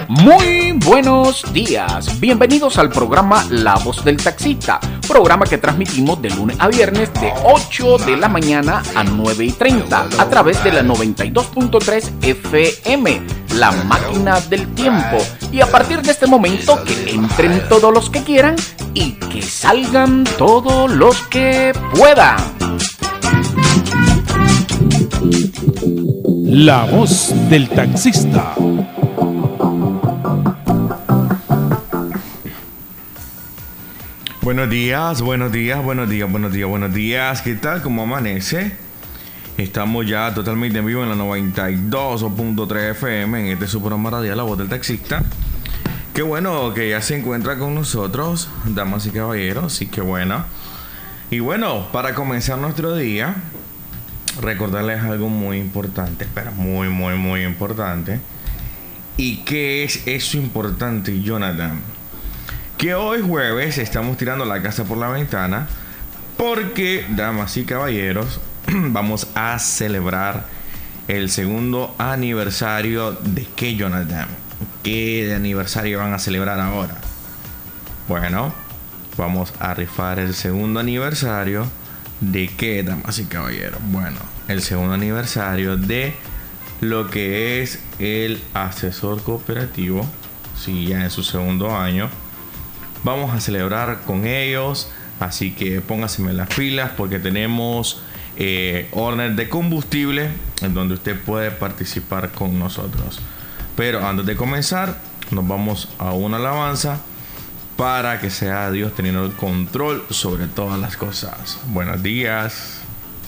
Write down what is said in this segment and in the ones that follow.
Muy buenos días, bienvenidos al programa La Voz del Taxista, programa que transmitimos de lunes a viernes de 8 de la mañana a 9:30 a través de la 92.3 FM, la máquina del tiempo. Y a partir de este momento que entren todos los que quieran y que salgan todos los que puedan. La Voz del Taxista. Buenos días, buenos días, buenos días, buenos días, buenos días. ¿Qué tal? ¿Cómo amanece? Estamos ya totalmente en vivo en la 92.3 FM en este su programa radial La Voz del Taxista. Qué bueno que ya se encuentra con nosotros, damas y caballeros, sí, qué bueno. Y bueno, para comenzar nuestro día, recordarles algo muy importante, pero muy, muy, muy importante. ¿Y qué es eso importante, Jonathan? Que hoy jueves estamos tirando la casa por la ventana porque, damas y caballeros, vamos a celebrar el segundo aniversario de ¿qué, Jonathan? ¿Qué aniversario van a celebrar ahora? Bueno, vamos a rifar el segundo aniversario de ¿qué, damas y caballeros? Bueno, el segundo aniversario de lo que es el asesor cooperativo, sí, ya en su segundo año. Vamos a celebrar con ellos, así que póngaseme las pilas porque tenemos órdenes de combustible en donde usted puede participar con nosotros. Pero antes de comenzar, nos vamos a una alabanza para que sea Dios teniendo el control sobre todas las cosas. Buenos días.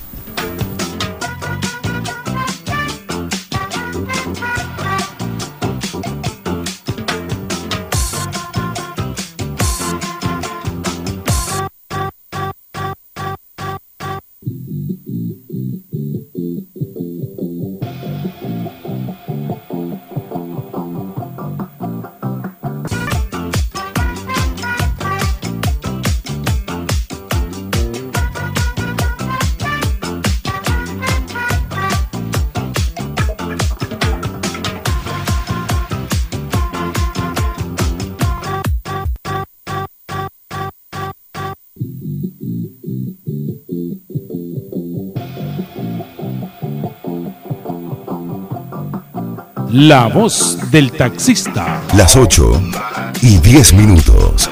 La Voz del Taxista. Las 8:10.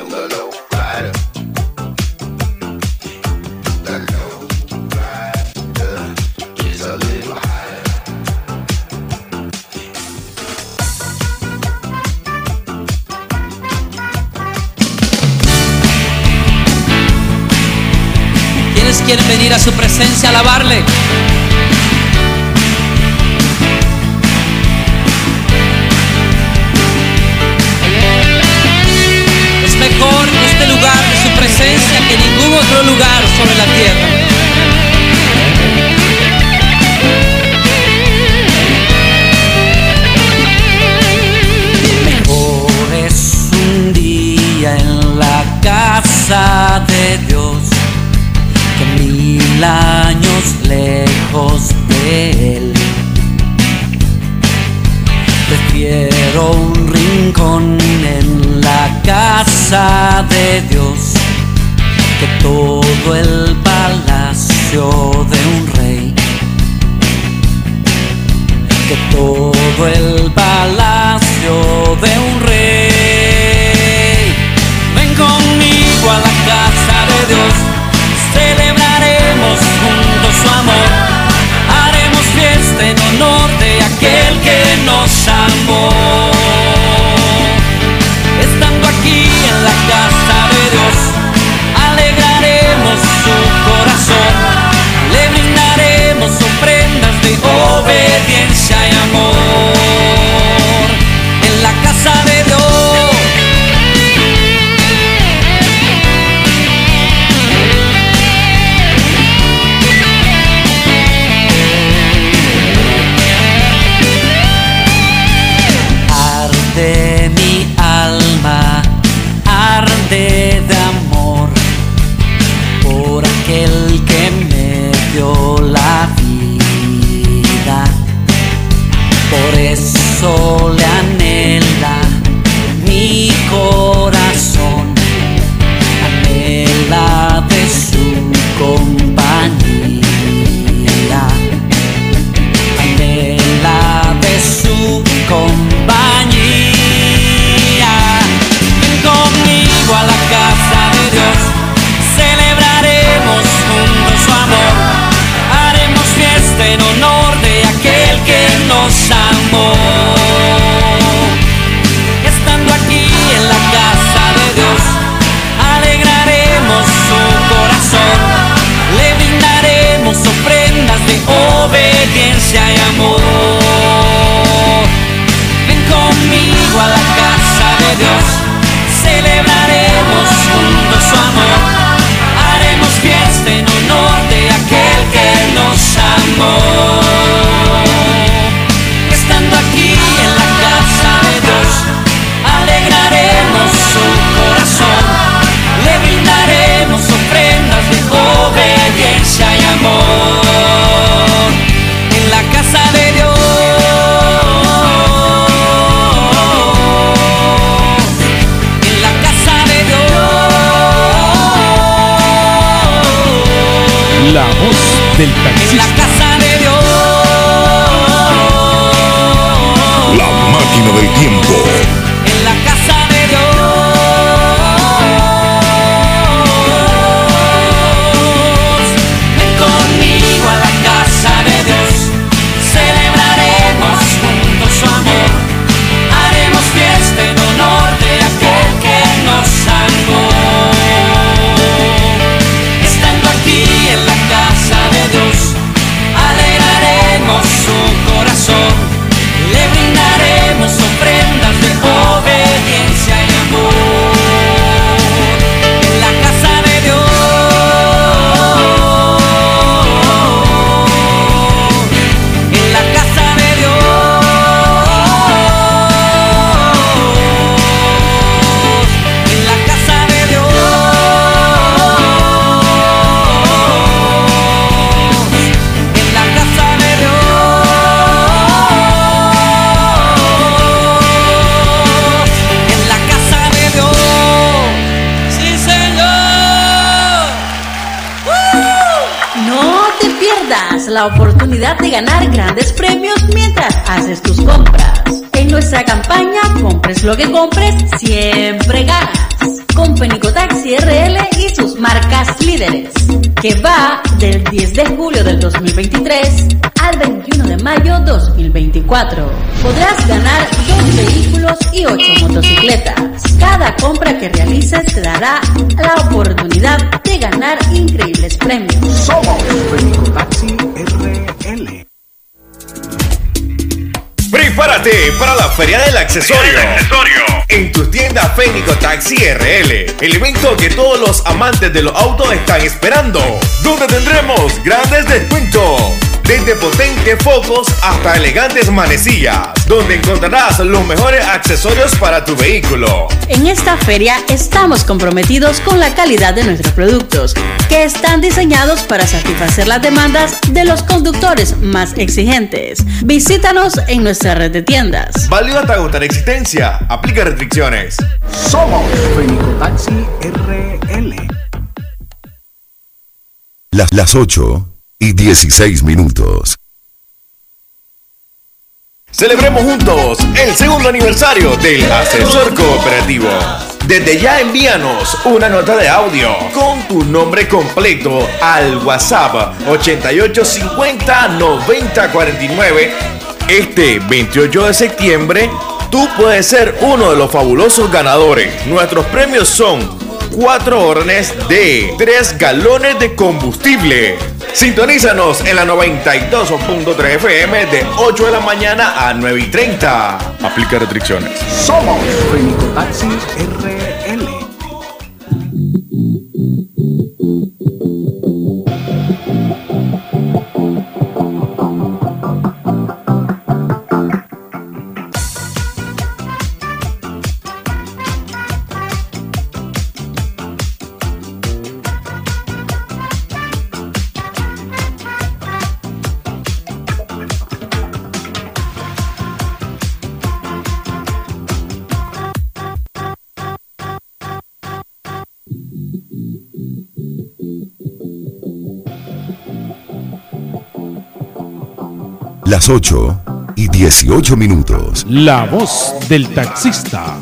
¿Quiénes quieren venir a su presencia a alabarle? Mejor este lugar de su presencia que ningún otro lugar sobre la tierra. Mejor es un día en la casa de Dios que 1000 años lejos de Él. Prefiero un rincón en la casa de Dios que todo el palacio de un rey. Que todo el palacio de un rey. Ven conmigo a la casa de Dios, celebraremos juntos su amor. Haremos fiesta en honor de aquel que nos amó. Estando aquí en la casa de Dios, alegraremos su corazón. amor. Estando aquí en la casa de Dios, alegraremos su corazón, le brindaremos ofrendas de obediencia y amor. Ven conmigo a la casa de Dios, celebraremos juntos su amor, haremos fiesta en honor de aquel que nos amó. Estando aquí en la casa de Dios, alegraremos su corazón, le brindaremos ofrendas de obediencia y amor. En la casa de Dios, en la casa de Dios, La voz del en la taxista. casa de Dios, La máquina del tiempo. en la casa de Dios. Ven conmigo a la casa de Dios, celebraremos juntos su amor, haremos fiesta en honor de aquel que nos salvó. Estando aquí en la casa de Dios, alegraremos su corazón, le brindaremos ofrendas de obediencia y amor. En la casa de Dios, en la casa de Dios, en la casa de Dios, en la casa de Dios, en la casa de Dios. Sí, Señor. No te pierdas la oportunidad de ganar grandes premios mientras haces tus compras. En nuestra campaña Compres lo que compres, siempre ganas. Con Pénico Taxi RL y sus marcas líderes, que va del 10 de julio del 2023 al 21 de mayo 2024. Podrás ganar 2 vehículos y 8 motocicletas. Cada compra que realices te dará la oportunidad de ganar increíbles premios. Somos Pénico Taxi RL. Prepárate para la Feria del Accesorio. En tu tienda Fénico Taxi RL, el evento que todos los amantes de los autos están esperando, donde tendremos grandes descuentos, desde potentes focos hasta elegantes manecillas, donde encontrarás los mejores accesorios para tu vehículo. En esta feria estamos comprometidos con la calidad de nuestros productos, que están diseñados para satisfacer las demandas de los conductores más exigentes. Visítanos en nuestra red de tiendas. Válido hasta agotar existencia. Aplica restricciones. Somos Pénico Taxi RL. Las 8:16. Celebremos juntos el segundo aniversario del Asesor Cooperativo. Desde ya envíanos una nota de audio con tu nombre completo al WhatsApp 8850-9049. Este 28 de septiembre, tú puedes ser uno de los fabulosos ganadores. Nuestros premios son 4 órdenes de 3 galones de combustible. Sintonízanos en la 92.3 FM de 8 de la mañana a 9:30. Aplica restricciones. Somos Pénico Taxi RL. Las 8:18. La voz del taxista.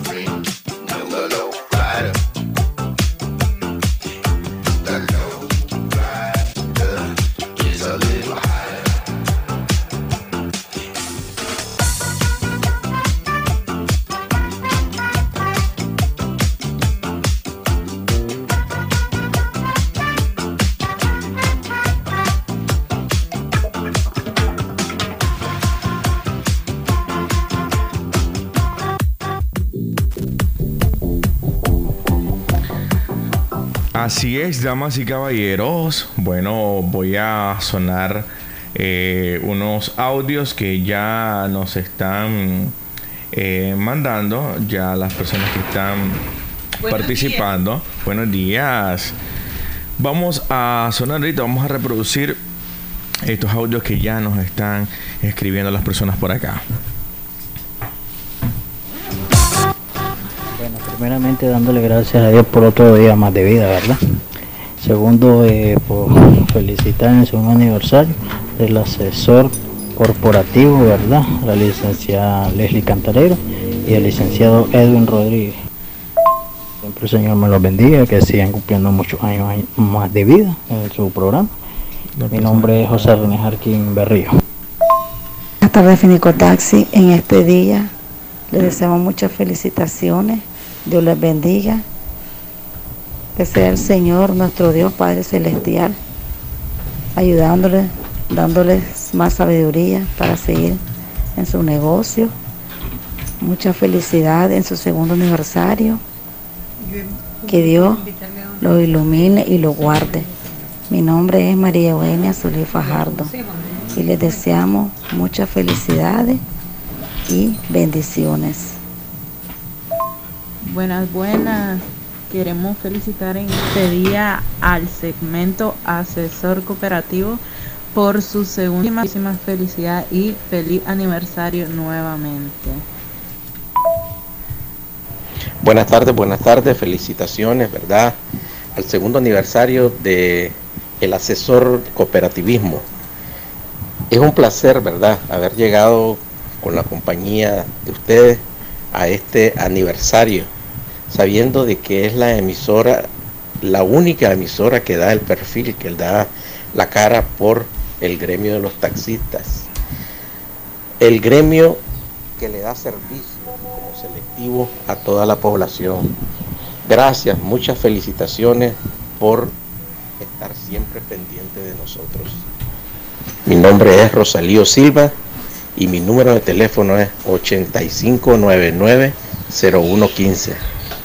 Así es, damas y caballeros. Bueno, voy a sonar unos audios que ya nos están mandando, ya las personas que están participando. Buenos días. Vamos a sonar ahorita, vamos a reproducir estos audios que ya nos están escribiendo las personas por acá. Bueno, primeramente dándole gracias a Dios por otro día más de vida, ¿verdad? Segundo, por felicitar en el segundo aniversario del asesor corporativo, ¿verdad? La licenciada Leslie Cantarero y el licenciado Edwin Rodríguez. Siempre el Señor me los bendiga, que sigan cumpliendo muchos años más de vida en su programa. Mi nombre es José René Jarquín Berrío. Buenas tardes, Finicotaxi. En este día les deseamos muchas felicitaciones. Dios les bendiga. Que sea el Señor, nuestro Dios Padre Celestial, ayudándoles, dándoles más sabiduría para seguir en su negocio. Mucha felicidad en su segundo aniversario. Que Dios lo ilumine y lo guarde. Mi nombre es María Eugenia Solís Fajardo y les deseamos muchas felicidades y bendiciones. Buenas. Queremos felicitar en este día al segmento Asesor Cooperativo por su segunda felicidad y feliz aniversario nuevamente. Buenas tardes, felicitaciones, ¿verdad? Al segundo aniversario de el asesor cooperativismo. Es un placer, ¿verdad?, haber llegado con la compañía de ustedes a este aniversario, sabiendo de que es la emisora, la única emisora que da el perfil, que da la cara por el gremio de los taxistas. El gremio que le da servicio como selectivo a toda la población. Gracias, muchas felicitaciones por estar siempre pendiente de nosotros. Mi nombre es Rosalío Silva y mi número de teléfono es 8599-0115.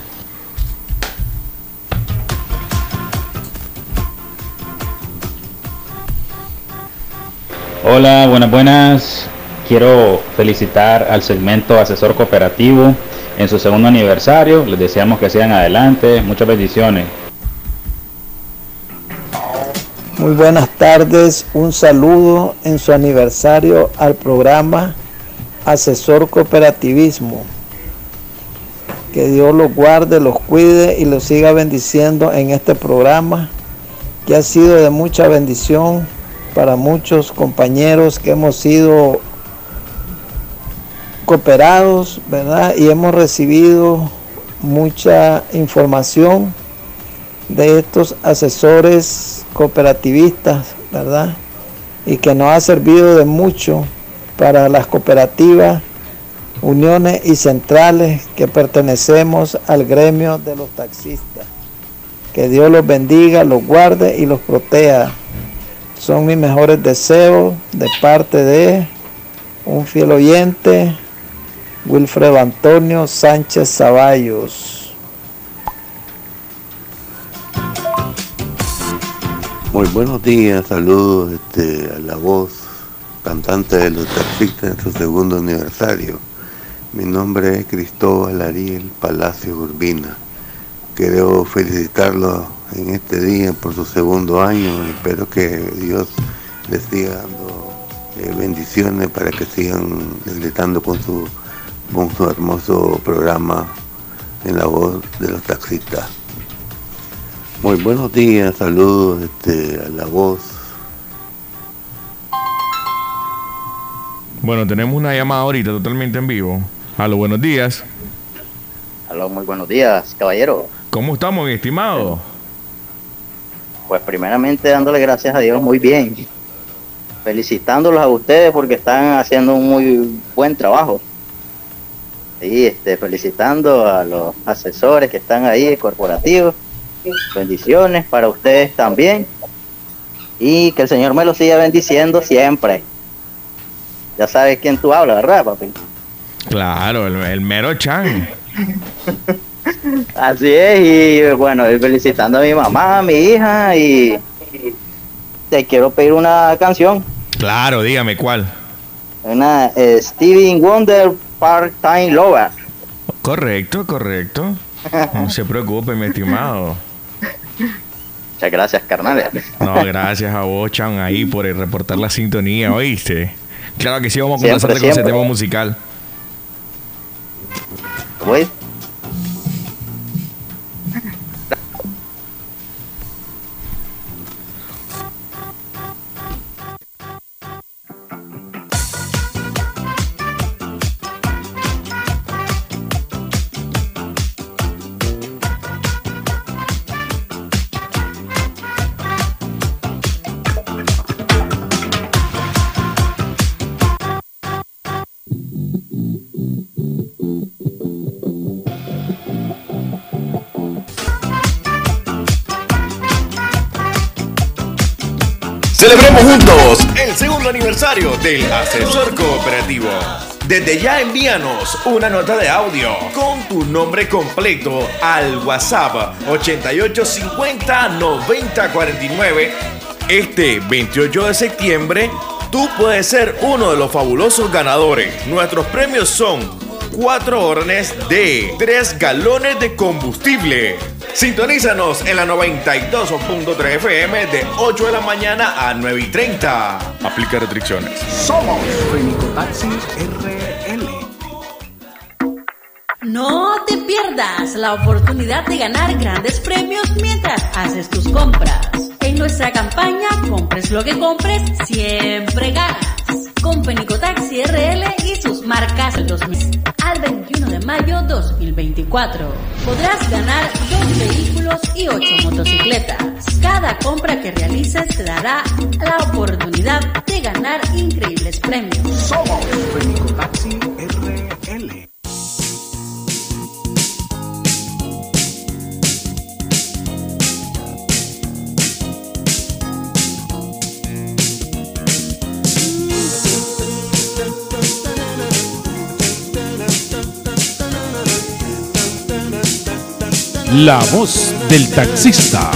Hola, buenas. Quiero felicitar al segmento Asesor Cooperativo en su segundo aniversario. Les deseamos que sigan adelante. Muchas bendiciones. Muy buenas tardes. Un saludo en su aniversario al programa Asesor Cooperativismo. Que Dios los guarde, los cuide y los siga bendiciendo en este programa, que ha sido de mucha bendición para muchos compañeros que hemos sido cooperados, ¿verdad? Y hemos recibido mucha información de estos asesores cooperativistas, ¿verdad? Y que nos ha servido de mucho para las cooperativas, uniones y centrales que pertenecemos al gremio de los taxistas. Que Dios los bendiga, los guarde y los proteja. Son mis mejores deseos de parte de un fiel oyente, Wilfredo Antonio Sánchez Zavallos. Muy buenos días, saludos a la voz cantante de los taxistas en su segundo aniversario. Mi nombre es Cristóbal Ariel Palacio Urbina. Quiero felicitarlo en este día por su segundo año. Espero que Dios les siga dando bendiciones para que sigan deleitando con su hermoso programa en la voz de los taxistas. Muy buenos días, saludos a la voz. Bueno, tenemos una llamada ahorita totalmente en vivo. Aló, buenos días. Aló, muy buenos días, caballero. ¿Cómo estamos, mi estimado? Pues primeramente dándole gracias a Dios, muy bien. Felicitándolos a ustedes porque están haciendo un muy buen trabajo. Sí, felicitando a los asesores que están ahí, corporativos. Bendiciones para ustedes también. Y que el Señor me los siga bendiciendo siempre. Ya sabes quién tú hablas, ¿verdad, papi? Claro, el mero Chan. Así es, y bueno, felicitando a mi mamá, a mi hija, y te quiero pedir una canción. Claro, dígame cuál. Una Stevie Wonder Part-Time Lover. Correcto. No se preocupe, mi estimado. Muchas gracias, carnales. No, gracias a vos, Chan, ahí por reportar la sintonía, ¿oíste? Claro que sí, vamos a comenzar con ese tema musical. Pues. Celebremos juntos el segundo aniversario del Asesor Cooperativo. Desde ya envíanos una nota de audio con tu nombre completo al WhatsApp 8850-9049. Este 28 de septiembre, tú puedes ser uno de los fabulosos ganadores. Nuestros premios son 4 órdenes de 3 galones de combustible. Sintonízanos en la 92.3 FM de 8 de la mañana a 9:30. Aplica restricciones. Somos Fenicotaxis RL. No te pierdas la oportunidad de ganar grandes premios mientras haces tus compras. En nuestra campaña Compres lo que compres, siempre ganas. Con Fenicotaxi RL y sus marcas del 2000 al 21 de mayo 2024. Podrás ganar 2 vehículos y 8 motocicletas. Cada compra que realices te dará la oportunidad de ganar increíbles premios. Somos Fenicotaxi RL. La voz del taxista.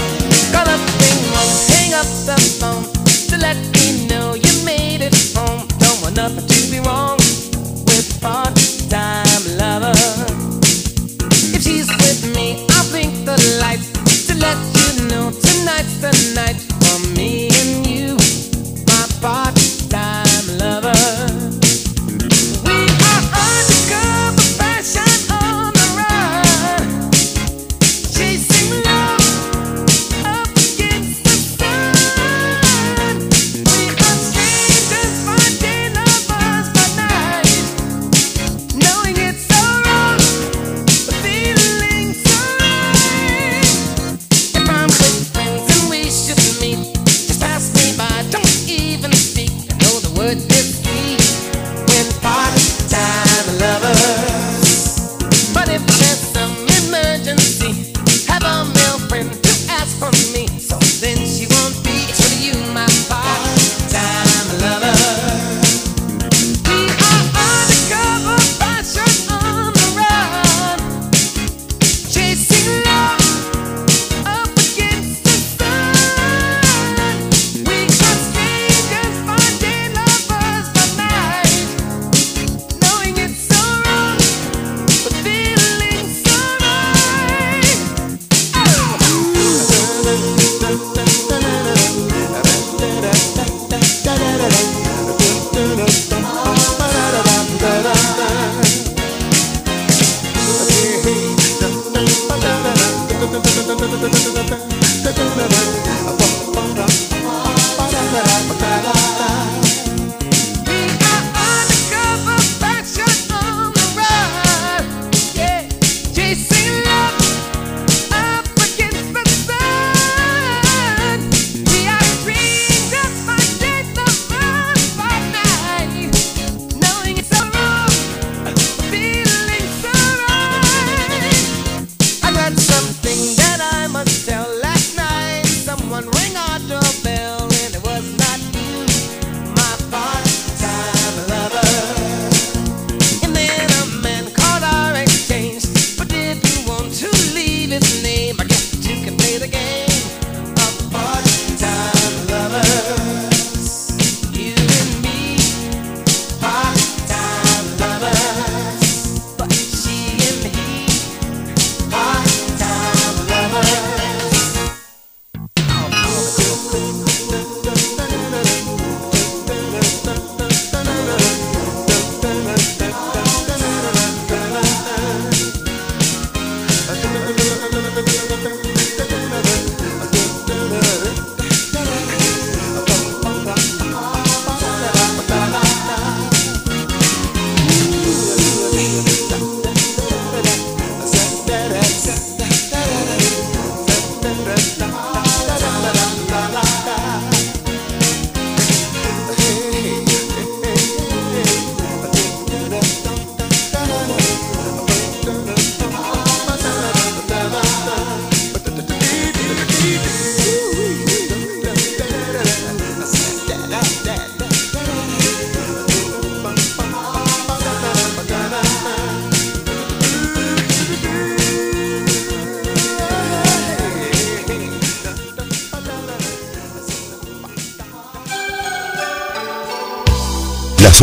Las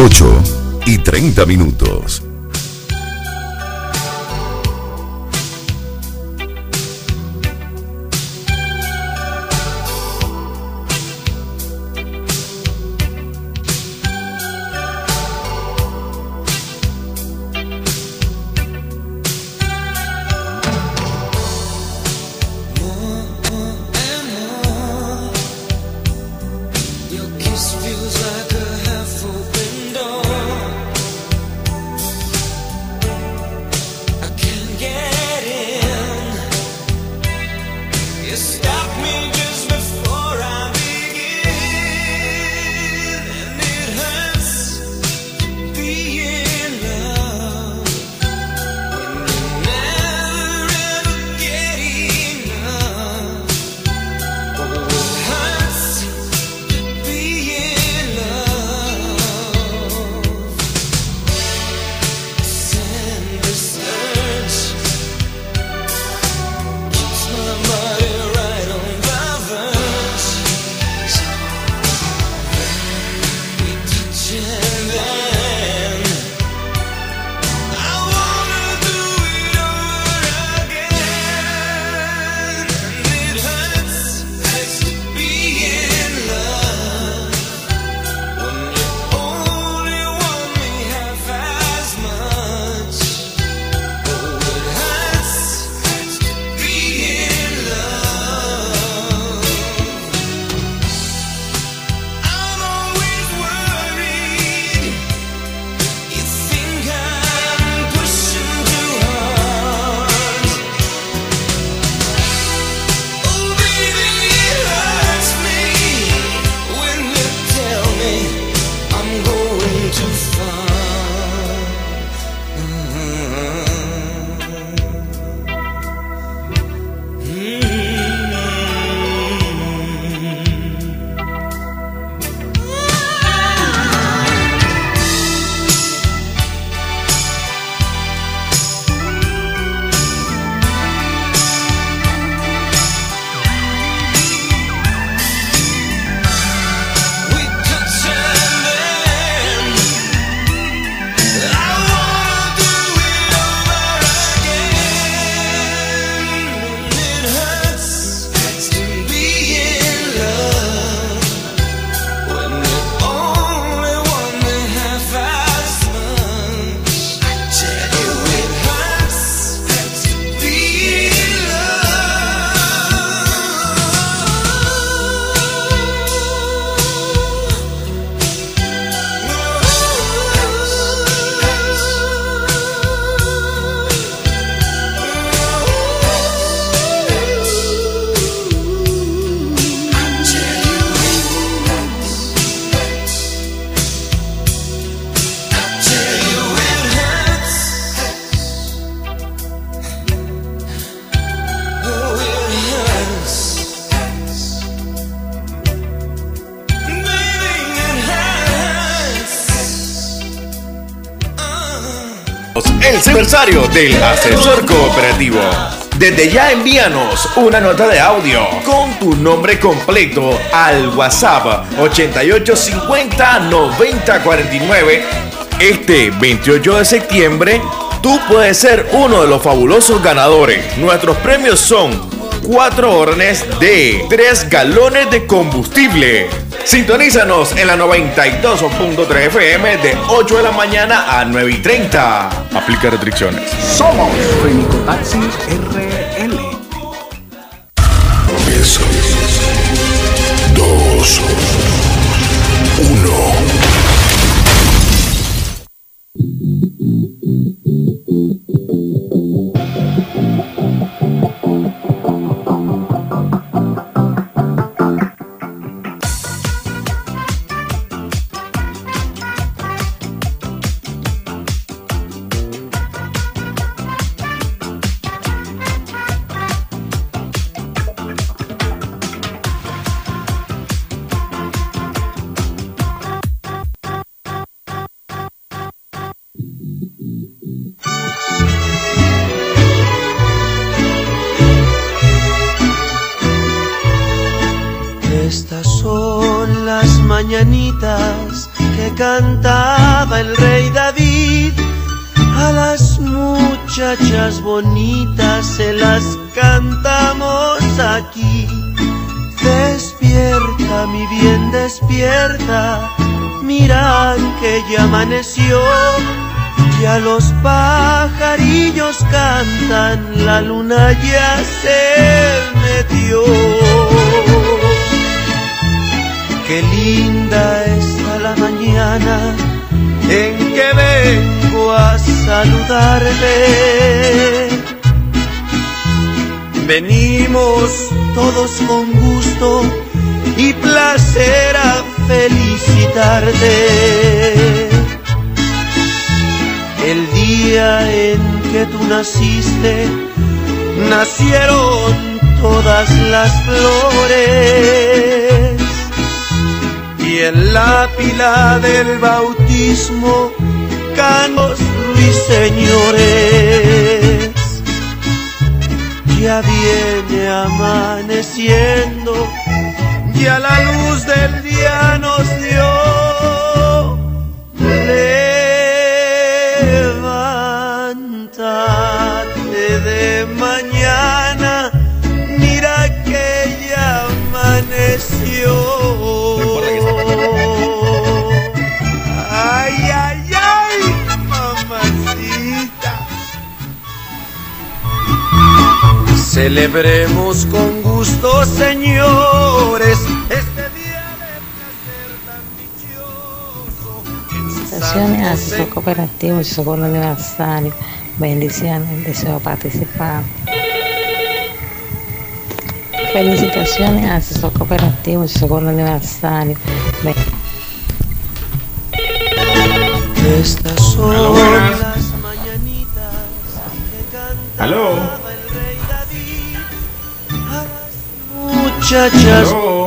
8:30. El aniversario del asesor cooperativo. Desde ya envíanos una nota de audio con tu nombre completo al WhatsApp 8850-9049. Este 28 de septiembre, tú puedes ser uno de los fabulosos ganadores. Nuestros premios son 4 órdenes de 3 galones de combustible. Sintonízanos en la 92.3 FM de 8 de la mañana a 9:30. Aplica restricciones. Somos Fenicotaxis RL. 3, 2, 1. mañanitas que cantaba el rey David, a las muchachas bonitas se las cantamos aquí. Despierta, mi bien, despierta, mira que ya amaneció, ya los pajarillos cantan, la luna ya se metió. Qué linda está la mañana en que vengo a saludarte. Venimos todos con gusto y placer a felicitarte. El día en que tú naciste, nacieron todas las flores, y en la pila del bautismo canos ruiseñores. Ya viene amaneciendo, ya la luz del día nos dio. Levántate de mañana, mira que ya amaneció. Ay, ay, ay, mamacita. Celebremos con gusto, señores, este día de placer tan dichoso. Felicitaciones al asesor cooperativo y socorro aniversario. Bendiciones, deseo participar. Felicitaciones al asesor cooperativo y socorro aniversario. Estas son las mañanitas que cantaba ¿Aló? el rey David, a las muchachas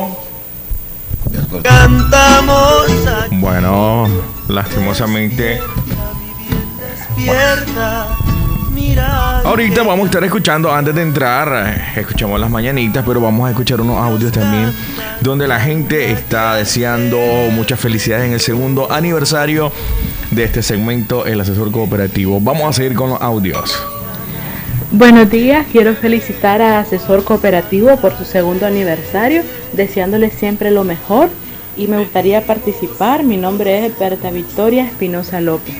cantamos aquí. Bueno, lastimosamente. Despierta, mira. Ahorita vamos a estar escuchando, antes de entrar, escuchamos las mañanitas, pero vamos a escuchar unos audios también donde la gente está deseando muchas felicidades en el segundo aniversario de este segmento, el asesor cooperativo. Vamos a seguir con los audios. Buenos días, quiero felicitar a Asesor Cooperativo por su segundo aniversario, deseándole siempre lo mejor y me gustaría participar. Mi nombre es Berta Victoria Espinosa López.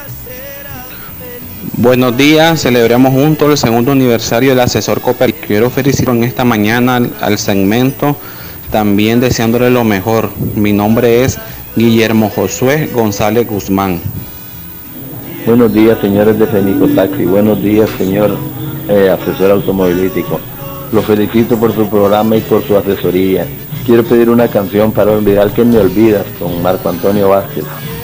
Buenos días, celebramos juntos el segundo aniversario del asesor cooperativo. Quiero felicitar en esta mañana al segmento, también deseándole lo mejor. Mi nombre es Guillermo Josué González Guzmán. Buenos días, señores de Fenico Taxi. Buenos días, señor asesor automovilístico. Lo felicito por su programa y por su asesoría. Quiero pedir una canción para olvidar que me olvidas, con Marco Antonio Vázquez.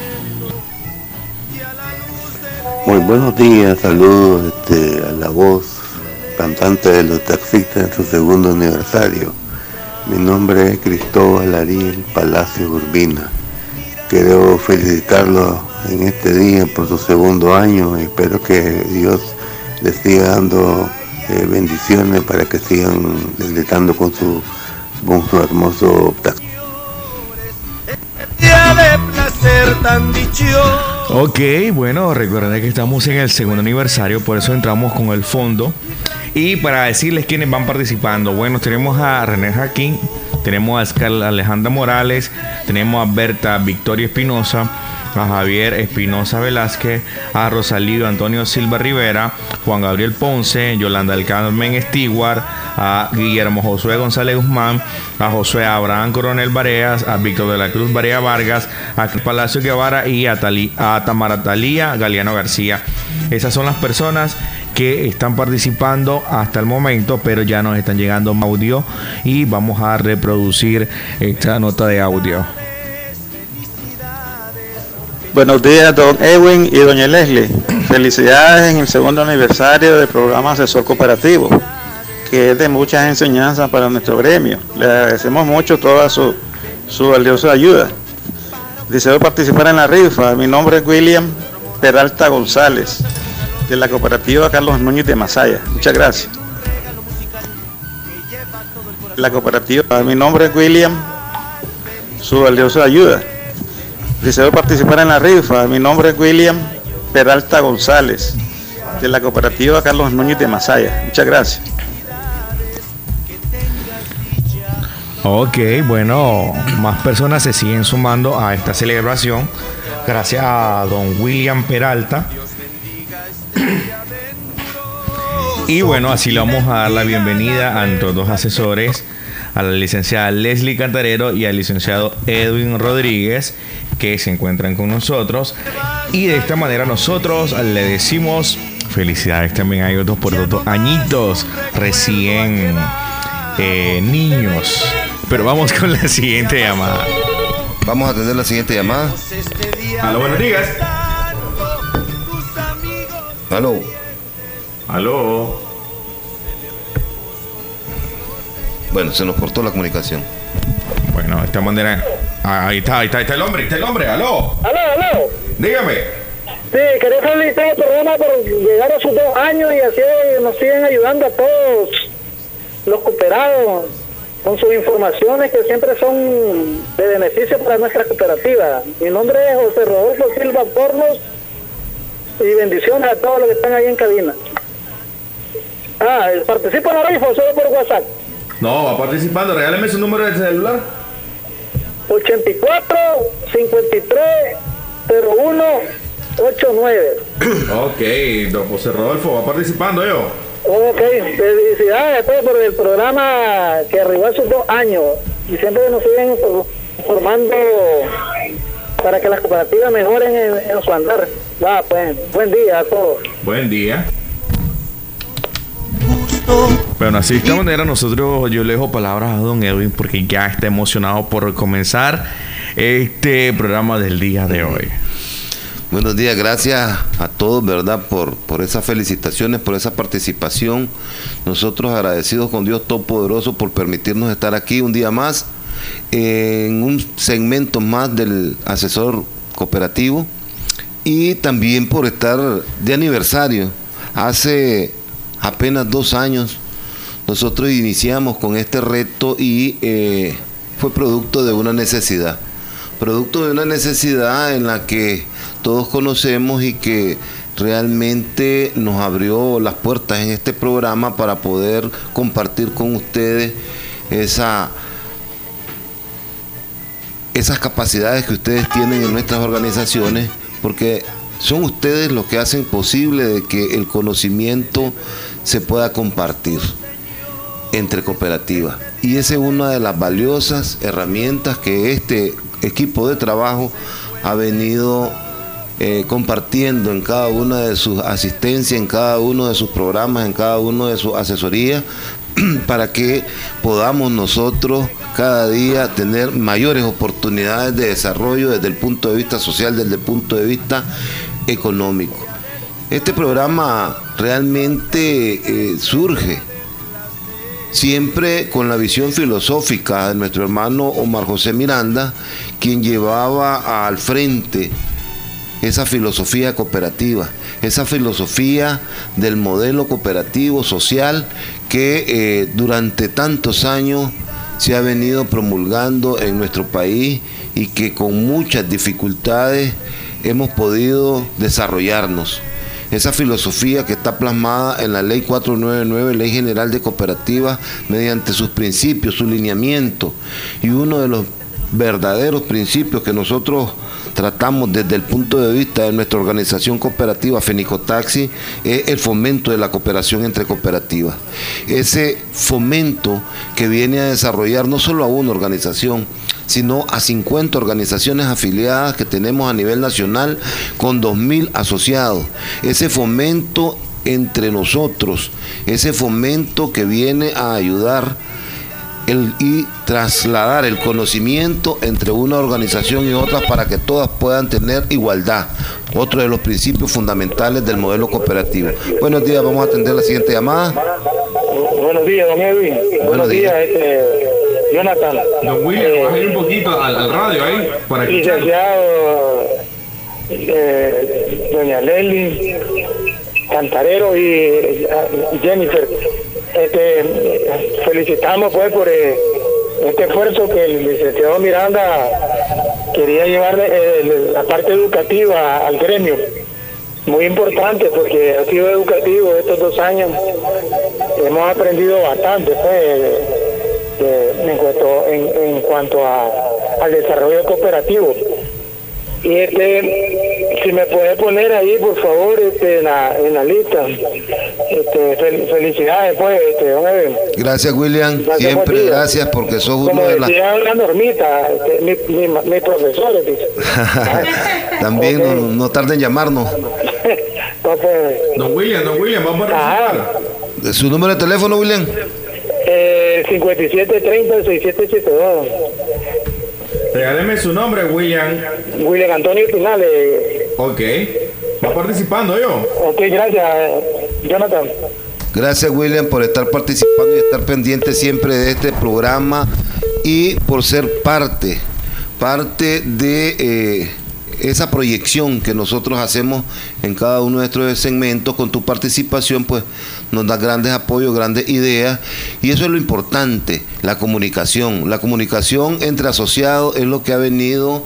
Muy buenos días, saludos a la voz cantante de los taxistas en su segundo aniversario. Mi nombre es Cristóbal Ariel Palacio Urbina. Quiero felicitarlo en este día por su segundo año y espero que Dios les siga dando bendiciones para que sigan deleitando con su hermoso taxi. Día de placer tan dichoso. Ok, bueno, recuerden que estamos en el segundo aniversario, por eso entramos con el fondo. Y para decirles quiénes van participando, bueno, tenemos a René Jaquín, tenemos a Scarlett Alejandra Morales, tenemos a Berta Victoria Espinosa, a Javier Espinosa Velázquez, a Rosalío Antonio Silva Rivera, Juan Gabriel Ponce, Yolanda del Carmen Stewart, a Guillermo Josué González Guzmán, a Josué Abraham Coronel Bareas, a Víctor de la Cruz Barea Vargas, a Palacio Guevara y a Tamara Talía Galeano García. Esas son las personas que están participando hasta el momento, pero ya nos están llegando audio y vamos a reproducir esta nota de audio. Buenos días, don Edwin y doña Leslie. Felicidades en el segundo aniversario del programa Asesor Cooperativo, que es de muchas enseñanzas para nuestro gremio. Le agradecemos mucho toda su valiosa ayuda. Deseo participar en la rifa. Mi nombre es William Peralta González, de la cooperativa Carlos Núñez de Masaya. Muchas gracias. La cooperativa, mi nombre es William su valiosa ayuda. Deseo participar en la rifa. Mi nombre es William Peralta González, de la cooperativa Carlos Núñez de Masaya. Muchas gracias. Ok, bueno, más personas se siguen sumando a esta celebración. Gracias a don William Peralta. Y bueno, así le vamos a dar la bienvenida a nuestros dos asesores, a la licenciada Leslie Cantarero y al licenciado Edwin Rodríguez, que se encuentran con nosotros. Y de esta manera nosotros le decimos felicidades también a ellos dos por 2 añitos recién niños. Pero vamos con la siguiente llamada. Vamos a atender la siguiente llamada. Aló, buenos días. Aló. Aló. Bueno, se nos cortó la comunicación. Bueno, de esta manera. Ahí está el hombre, aló. Aló. Dígame. Sí, quería felicitar al programa por llegar a sus 2 años y así nos siguen ayudando a todos los cooperados con sus informaciones que siempre son de beneficio para nuestra cooperativa. Mi nombre es José Rodolfo Silva Pornos y bendiciones a todos los que están ahí en cabina. Participo en la rifa solo por WhatsApp. No, va participando. Regáleme su número de celular. 84 53 01 89. Ok, don José Rodolfo, va participando yo. Ok, felicidades a todos por el programa que arribó a sus 2 años y siempre nos siguen informando para que las cooperativas mejoren en su andar. Pues, buen día a todos. Buen día. Bueno, así de esta manera nosotros, yo le dejo palabras a don Edwin porque ya está emocionado por comenzar este programa del día de hoy. Buenos días, gracias a todos, ¿verdad? Por esas felicitaciones, por esa participación. Nosotros agradecidos con Dios Todopoderoso por permitirnos estar aquí un día más en un segmento más del asesor cooperativo y también por estar de aniversario. Hace apenas 2 años nosotros iniciamos con este reto y fue producto de una necesidad. Producto de una necesidad en la que todos conocemos y que realmente nos abrió las puertas en este programa para poder compartir con ustedes esas capacidades que ustedes tienen en nuestras organizaciones, porque son ustedes los que hacen posible de que el conocimiento se pueda compartir entre cooperativas. Y esa es una de las valiosas herramientas que este equipo de trabajo ha venido compartiendo en cada una de sus asistencias, en cada uno de sus programas, en cada uno de sus asesorías, para que podamos nosotros cada día tener mayores oportunidades de desarrollo desde el punto de vista social, desde el punto de vista económico. Este programa realmente surge siempre con la visión filosófica de nuestro hermano Omar José Miranda, quien llevaba al frente esa filosofía cooperativa, esa filosofía del modelo cooperativo social que durante tantos años se ha venido promulgando en nuestro país y que con muchas dificultades hemos podido desarrollarnos. Esa filosofía que está plasmada en la Ley 499, Ley General de Cooperativas, mediante sus principios, su lineamiento, y uno de los verdaderos principios que nosotros tratamos desde el punto de vista de nuestra organización cooperativa Fenicotaxi es el fomento de la cooperación entre cooperativas. Ese fomento que viene a desarrollar no solo a una organización, sino a 50 organizaciones afiliadas que tenemos a nivel nacional con 2.000 asociados. Ese fomento entre nosotros, ese fomento que viene a ayudar y trasladar el conocimiento entre una organización y otra para que todas puedan tener igualdad. Otro de los principios fundamentales del modelo cooperativo. Buenos días, vamos a atender la siguiente llamada. Buenos días, don Edwin. Buenos días, Jonathan. Don William, bájale un poquito al radio ahí para que licenciado doña Leslie Cantarero y Jennifer. Felicitamos pues este esfuerzo que el licenciado Miranda quería llevar la parte educativa al gremio. Muy importante porque ha sido educativo estos 2 años. Hemos aprendido bastante en cuanto al desarrollo cooperativo. Y si me puede poner ahí, por favor, en la lista. Felicidades, pues, don Eben. Gracias, William. Gracias, siempre gracias, porque sos uno como de las... decía una Normita, mi profesor, dice. También okay. no tarden en llamarnos. Don William, vamos a participar. ¿Su número de teléfono, William? 5730-6772. Regáleme su nombre, William. William Antonio Pinales. Ok. ¿Va participando yo? Ok, gracias, Jonathan. Gracias, William, por estar participando y estar pendiente siempre de este programa y por ser parte de esa proyección que nosotros hacemos en cada uno de nuestros segmentos. Con tu participación, pues nos da grandes apoyos, grandes ideas, y eso es lo importante, la comunicación. La comunicación entre asociados es lo que ha venido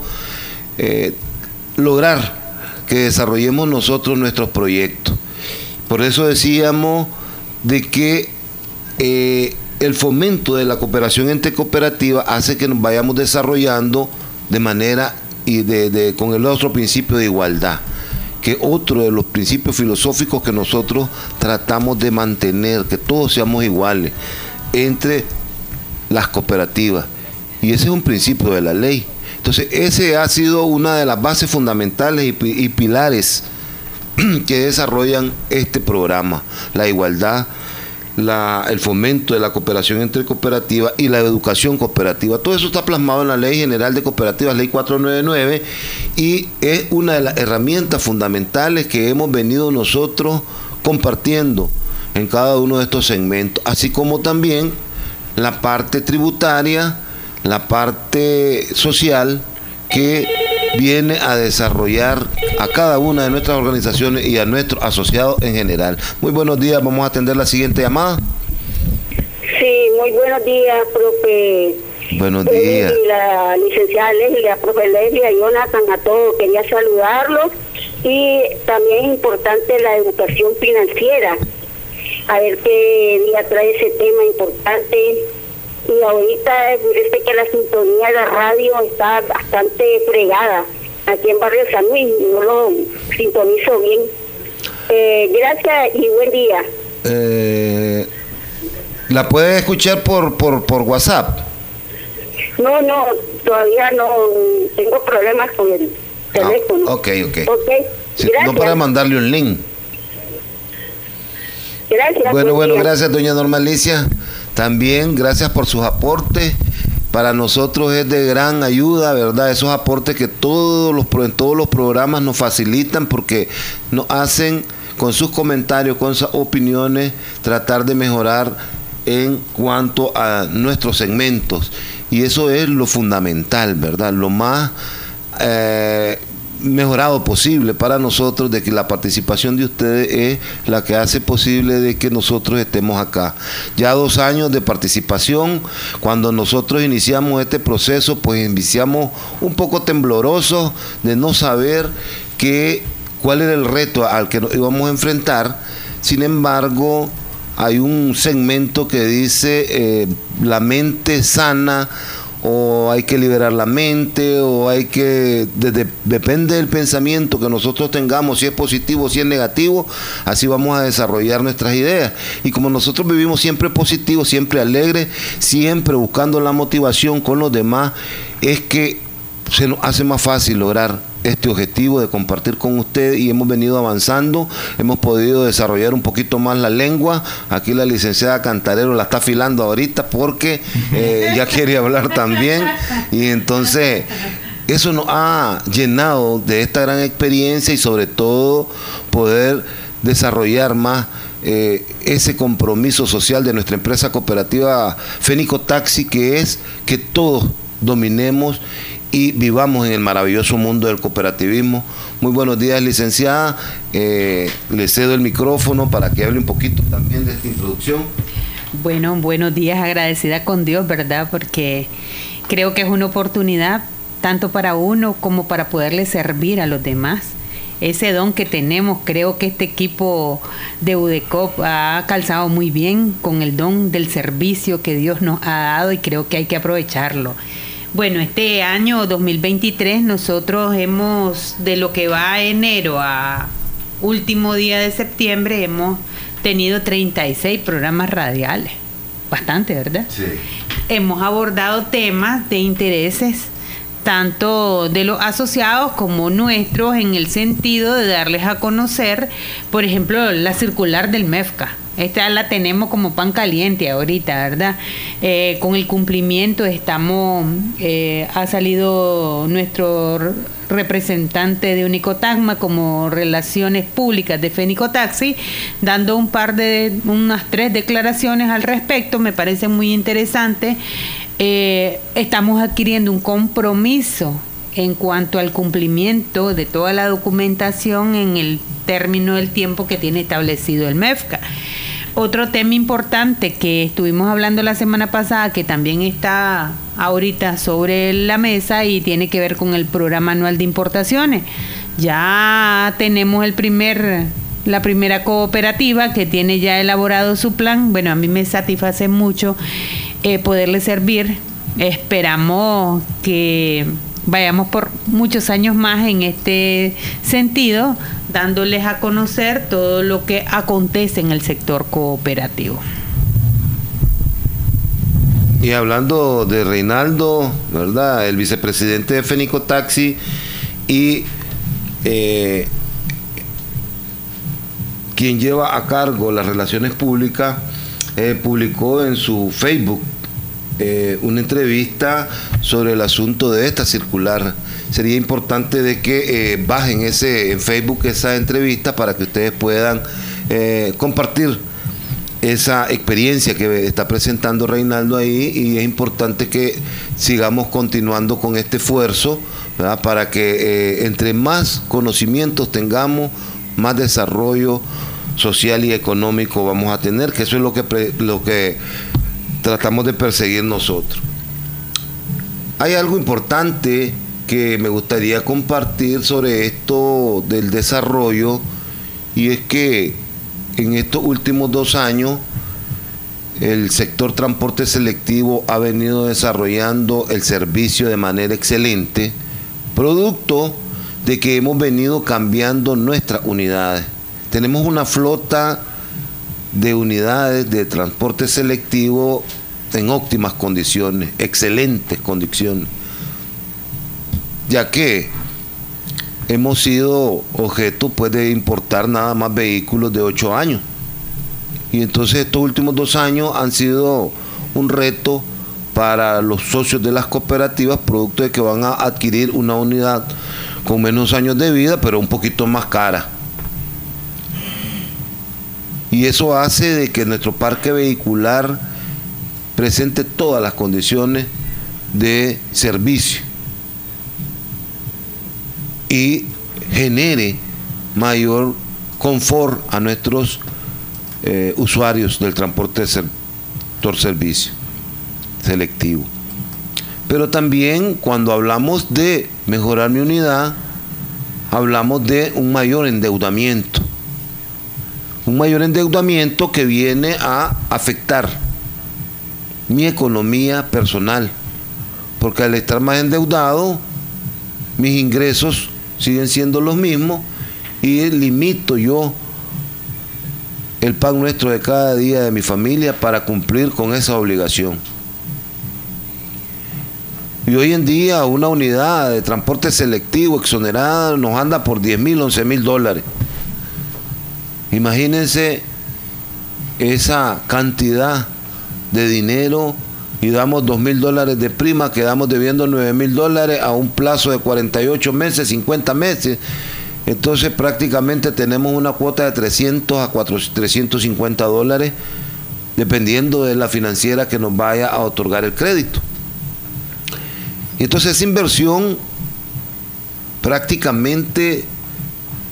lograr que desarrollemos nosotros nuestros proyectos. Por eso decíamos de que el fomento de la cooperación entre cooperativas hace que nos vayamos desarrollando de manera y con el otro principio de igualdad, que es otro de los principios filosóficos que nosotros tratamos de mantener, que todos seamos iguales entre las cooperativas, y ese es un principio de la ley. Entonces ese ha sido una de las bases fundamentales y pilares que desarrollan este programa: la igualdad, el fomento de la cooperación entre cooperativas y la educación cooperativa. Todo eso está plasmado en la Ley General de Cooperativas, Ley 499, y es una de las herramientas fundamentales que hemos venido nosotros compartiendo en cada uno de estos segmentos, así como también la parte tributaria, la parte social que viene a desarrollar a cada una de nuestras organizaciones y a nuestros asociados en general. Muy buenos días, vamos a atender la siguiente llamada. Sí, muy buenos días, profe. Buenos días. La licenciada Leslie, la profe Leslie, a Jonathan, a todos, quería saludarlos. Y también es importante la educación financiera. A ver qué día trae ese tema importante. Y ahorita parece que la sintonía de la radio está bastante fregada aquí en Barrio San Luis, no lo sintonizo bien. Gracias y buen día. ¿La puede escuchar por WhatsApp? No, todavía no tengo problemas con el teléfono. Ok. Sí, gracias. no para mandarle un link. Gracias. Bueno, gracias, doña Norma Alicia. También gracias por sus aportes. Para nosotros es de gran ayuda, ¿verdad? Esos aportes que en todos los programas nos facilitan, porque nos hacen, con sus comentarios, con sus opiniones, tratar de mejorar en cuanto a nuestros segmentos. Y eso es lo fundamental, ¿verdad? Lo más mejorado posible para nosotros, de que la participación de ustedes es la que hace posible de que nosotros estemos acá. Ya 2 años de participación. Cuando nosotros iniciamos este proceso, pues iniciamos un poco temblorosos de no saber cuál era el reto al que nos íbamos a enfrentar. Sin embargo, hay un segmento que dice la mente sana, o hay que liberar la mente, o hay que, depende del pensamiento que nosotros tengamos, si es positivo, si es negativo, así vamos a desarrollar nuestras ideas. Y como nosotros vivimos siempre positivos, siempre alegres, siempre buscando la motivación con los demás, es que se nos hace más fácil lograr este objetivo de compartir con ustedes, y hemos venido avanzando, hemos podido desarrollar un poquito más la lengua. Aquí la licenciada Cantarero la está afilando ahorita porque ya quiere hablar también, y entonces eso nos ha llenado de esta gran experiencia, y sobre todo poder desarrollar más ese compromiso social de nuestra empresa cooperativa Fénico Taxi, que es que todos dominemos y vivamos en el maravilloso mundo del cooperativismo. Muy buenos días, licenciada. Le cedo el micrófono para que hable un poquito también de esta introducción. Bueno, buenos días, agradecida con Dios, ¿verdad? Porque creo que es una oportunidad tanto para uno como para poderle servir a los demás. Ese don que tenemos, creo que este equipo de UDECOP ha calzado muy bien con el don del servicio que Dios nos ha dado y creo que hay que aprovecharlo. Bueno, este año 2023 nosotros hemos, de lo que va a enero a último día de septiembre, hemos tenido 36 programas radiales. Bastante, ¿verdad? Sí. Hemos abordado temas de intereses tanto de los asociados como nuestros, en el sentido de darles a conocer, por ejemplo, la circular del MEFCA. Esta la tenemos como pan caliente ahorita, ¿verdad? Con el cumplimiento ha salido nuestro representante de Unicotagma como Relaciones Públicas de Fenicotaxi, dando unas 3 declaraciones al respecto, me parece muy interesante. Estamos adquiriendo un compromiso en cuanto al cumplimiento de toda la documentación en el término del tiempo que tiene establecido el MEFCA. Otro tema importante que estuvimos hablando la semana pasada, que también está ahorita sobre la mesa y tiene que ver con el programa anual de importaciones. Ya tenemos la primera cooperativa que tiene ya elaborado su plan. Bueno, a mí me satisface mucho poderle servir. Esperamos que vayamos por muchos años más en este sentido, dándoles a conocer todo lo que acontece en el sector cooperativo. Y hablando de Reinaldo, ¿verdad? El vicepresidente de Fenicotaxi y quien lleva a cargo las relaciones públicas, publicó en su Facebook una entrevista sobre el asunto de esta circular. Sería importante de que bajen en Facebook esa entrevista para que ustedes puedan compartir esa experiencia que está presentando Reinaldo ahí, y es importante que sigamos continuando con este esfuerzo, ¿verdad? Para que entre más conocimientos tengamos, más desarrollo social y económico vamos a tener, que eso es lo que tratamos de perseguir nosotros. Hay algo importante que me gustaría compartir sobre esto del desarrollo, y es que en estos últimos 2 años el sector transporte selectivo ha venido desarrollando el servicio de manera excelente, producto de que hemos venido cambiando nuestras unidades. Tenemos una flota de unidades de transporte selectivo en óptimas condiciones, excelentes condiciones, ya que hemos sido objeto pues de importar nada más vehículos de 8 años, y entonces estos últimos 2 años han sido un reto para los socios de las cooperativas, producto de que van a adquirir una unidad con menos años de vida, pero un poquito más cara. Y eso hace de que nuestro parque vehicular presente todas las condiciones de servicio y genere mayor confort a nuestros usuarios del transporte sector servicio selectivo. Pero también cuando hablamos de mejorar mi unidad, hablamos de un mayor endeudamiento. Un mayor endeudamiento que viene a afectar mi economía personal, porque al estar más endeudado, mis ingresos siguen siendo los mismos y limito yo el pan nuestro de cada día de mi familia para cumplir con esa obligación. Y hoy en día una unidad de transporte selectivo exonerada nos anda por $10,000, $11,000. Imagínense esa cantidad de dinero y damos $2,000 de prima, quedamos debiendo $9,000 a un plazo de 48 meses, 50 meses. Entonces prácticamente tenemos una cuota de $300 a $350, dependiendo de la financiera que nos vaya a otorgar el crédito. Entonces esa inversión prácticamente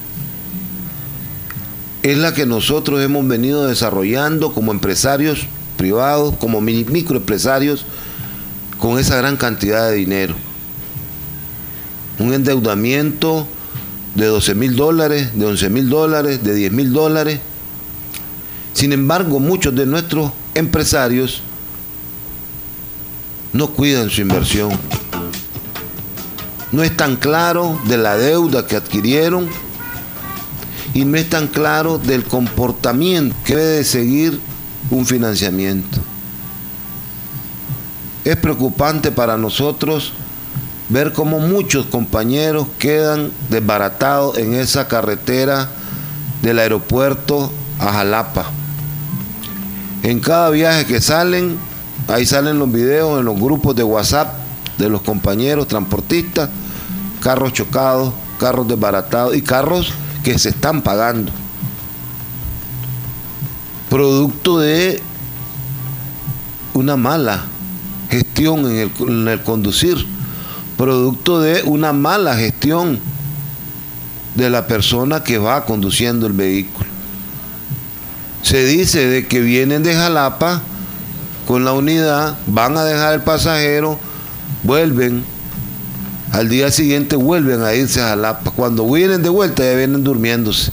es la que nosotros hemos venido desarrollando como empresarios privados, como microempresarios, con esa gran cantidad de dinero. Un endeudamiento de $12,000, de $11,000, de $10,000. Sin embargo, muchos de nuestros empresarios no cuidan su inversión. No están claros de la deuda que adquirieron y no están claros del comportamiento que debe de seguir un financiamiento. Es preocupante para nosotros ver cómo muchos compañeros quedan desbaratados en esa carretera del aeropuerto a Jalapa. En cada viaje que salen, ahí salen los videos en los grupos de WhatsApp de los compañeros transportistas, carros chocados, carros desbaratados y carros que se están pagando. Producto de una mala gestión en el conducir, producto de una mala gestión de la persona que va conduciendo el vehículo. Se dice de que vienen de Jalapa con la unidad, van a dejar el pasajero, vuelven, al día siguiente vuelven a irse a Jalapa. Cuando vienen de vuelta ya vienen durmiéndose.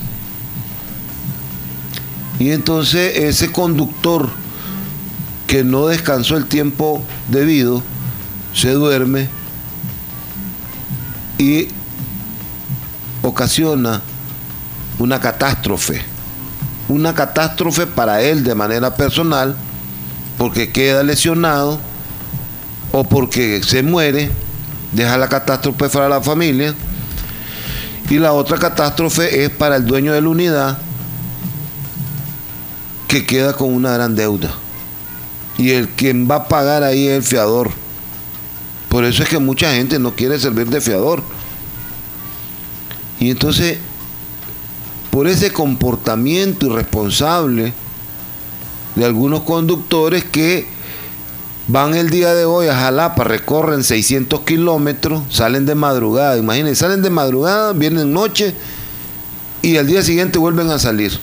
Y entonces ese conductor que no descansó el tiempo debido, se duerme y ocasiona una catástrofe para él de manera personal, porque queda lesionado o porque se muere, deja la catástrofe para la familia, y la otra catástrofe es para el dueño de la unidad, que queda con una gran deuda. Y el quien va a pagar ahí es el fiador. Por eso es que mucha gente no quiere servir de fiador. Y entonces, por ese comportamiento irresponsable de algunos conductores que van el día de hoy a Jalapa, recorren 600 kilómetros, salen de madrugada, imagínense, salen de madrugada, vienen noche y al día siguiente vuelven a salir.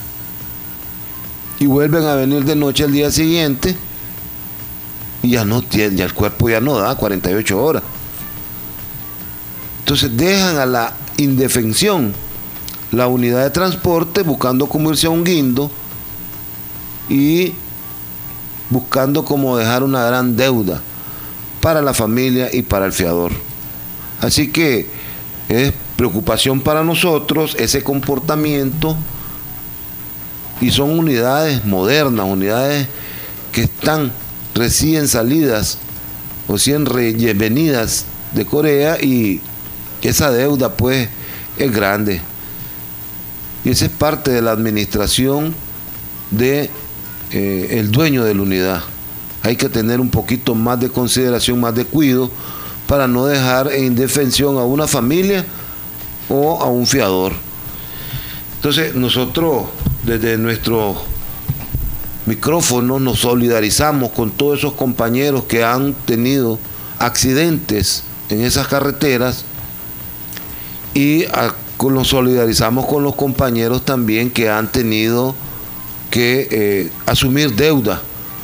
Y vuelven a venir de noche al día siguiente y ya no tiene, ya el cuerpo ya no da 48 horas. Entonces dejan a la indefensión la unidad de transporte buscando cómo irse a un guindo y buscando cómo dejar una gran deuda para la familia y para el fiador. Así que es preocupación para nosotros ese comportamiento. Y son unidades modernas, unidades que están recién salidas o recién venidas de Corea, y esa deuda pues es grande. Y esa es parte de la administración de el dueño de la unidad. Hay que tener un poquito más de consideración, más de cuidado, para no dejar en indefensión a una familia o a un fiador. Entonces nosotros desde nuestro micrófono nos solidarizamos con todos esos compañeros que han tenido accidentes en esas carreteras y nos solidarizamos con los compañeros también que han tenido que asumir deuda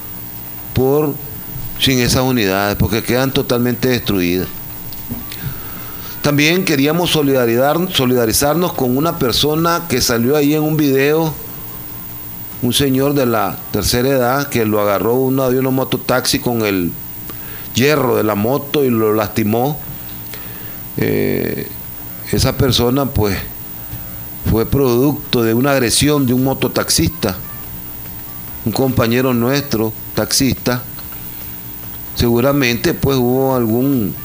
sin esas unidades, porque quedan totalmente destruidas. También queríamos solidarizarnos con una persona que salió ahí en un video, un señor de la tercera edad que lo agarró uno de unos mototaxis con el hierro de la moto y lo lastimó. Esa persona pues fue producto de una agresión de un mototaxista, un compañero nuestro, taxista. Seguramente pues hubo algún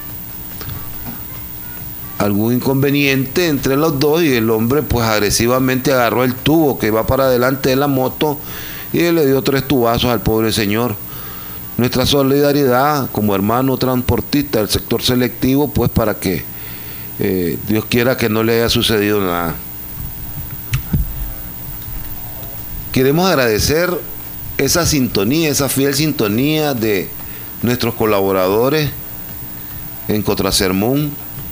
inconveniente entre los dos y el hombre pues agresivamente agarró el tubo que va para adelante de la moto y le dio 3 tubazos al pobre señor. Nuestra solidaridad como hermano transportista del sector selectivo, pues para que Dios quiera que no le haya sucedido nada. Queremos agradecer esa sintonía, esa fiel sintonía de nuestros colaboradores en Cotrasermún.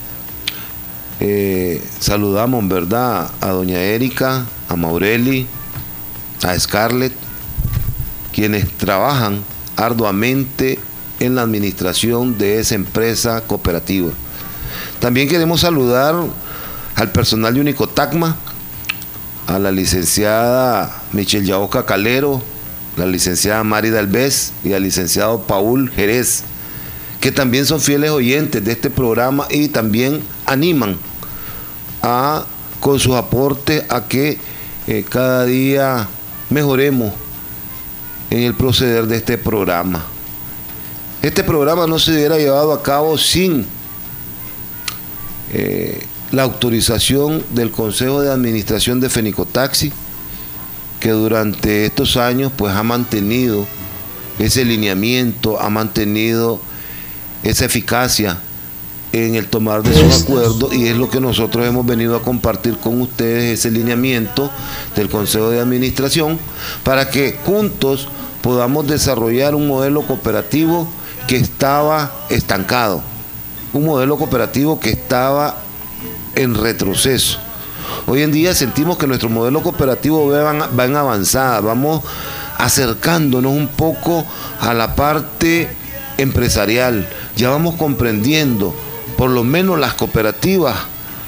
Saludamos, ¿verdad?, a doña Erika, a Maureli, a Scarlett, quienes trabajan arduamente en la administración de esa empresa cooperativa. También queremos saludar al personal de Unicotacma, a la licenciada Michelle Yaoca Calero, la licenciada Mari Dalvez y al licenciado Paul Jerez, que también son fieles oyentes de este programa y también animan con sus aportes a que cada día mejoremos en el proceder de este programa. Este programa no se hubiera llevado a cabo sin la autorización del Consejo de Administración de Fenicotaxi, que durante estos años pues ha mantenido ese lineamiento, ha mantenido esa eficacia en el tomar de sus acuerdos, y es lo que nosotros hemos venido a compartir con ustedes, ese lineamiento del Consejo de Administración, para que juntos podamos desarrollar un modelo cooperativo que estaba estancado, un modelo cooperativo que estaba en retroceso. Hoy en día sentimos que nuestro modelo cooperativo va en avanzada, vamos acercándonos un poco a la parte empresarial, ya vamos comprendiendo, por lo menos las cooperativas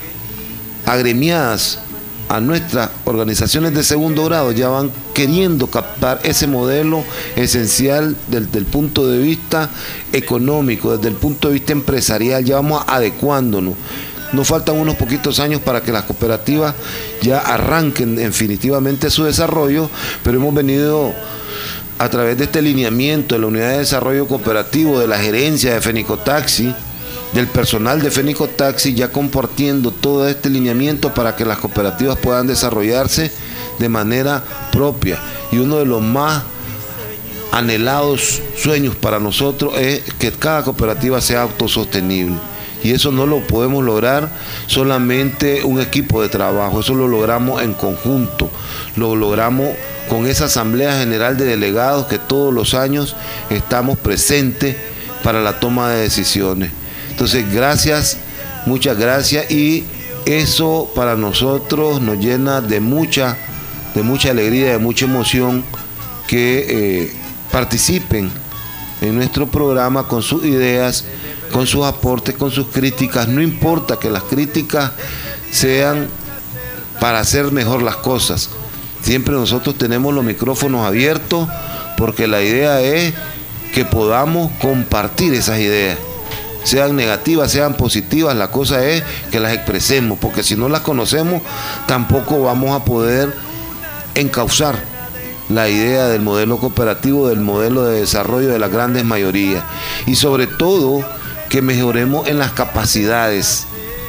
agremiadas a nuestras organizaciones de segundo grado ya van queriendo captar ese modelo esencial desde el punto de vista económico, desde el punto de vista empresarial, ya vamos adecuándonos. Nos faltan unos poquitos años para que las cooperativas ya arranquen definitivamente su desarrollo, pero hemos venido a través de este lineamiento de la Unidad de Desarrollo Cooperativo, de la gerencia de Fenicotaxi, del personal de Fenicotaxi, ya compartiendo todo este lineamiento para que las cooperativas puedan desarrollarse de manera propia. Y uno de los más anhelados sueños para nosotros es que cada cooperativa sea autosostenible. Y eso no lo podemos lograr solamente un equipo de trabajo, eso lo logramos en conjunto, lo logramos con esa Asamblea General de Delegados que todos los años estamos presentes para la toma de decisiones. Entonces, gracias, muchas gracias, y eso para nosotros nos llena de mucha alegría, de mucha emoción que participen en nuestro programa con sus ideas, con sus aportes, con sus críticas. No importa que las críticas sean para hacer mejor las cosas. Siempre nosotros tenemos los micrófonos abiertos porque la idea es que podamos compartir esas ideas. Sean negativas, sean positivas, la cosa es que las expresemos, porque si no las conocemos tampoco vamos a poder encauzar la idea del modelo cooperativo, del modelo de desarrollo de las grandes mayorías, y sobre todo que mejoremos en las capacidades.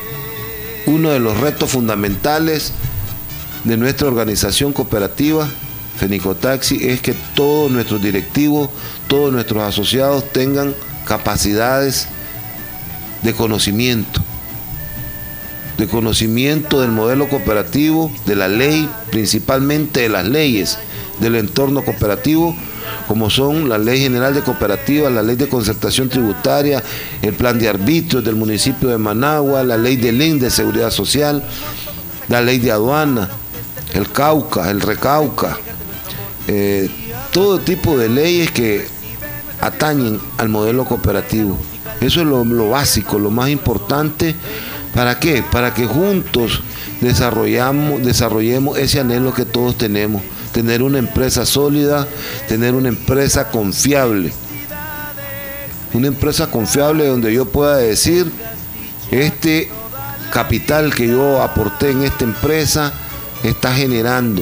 Uno de los retos fundamentales de nuestra organización cooperativa Fenicotaxi es que todos nuestros directivos, todos nuestros asociados tengan capacidades de conocimiento del modelo cooperativo, de la ley, principalmente de las leyes del entorno cooperativo, como son la Ley General de Cooperativas, la Ley de Concertación Tributaria, el Plan de Arbitrios del municipio de Managua, la Ley del INS de Seguridad Social, la Ley de Aduana, el Cauca, el Recauca, todo tipo de leyes que atañen al modelo cooperativo. Eso es lo básico, lo más importante. ¿Para qué? Para que juntos desarrollemos ese anhelo que todos tenemos, tener una empresa sólida, tener una empresa confiable. Una empresa confiable donde yo pueda decir, este capital que yo aporté en esta empresa está generando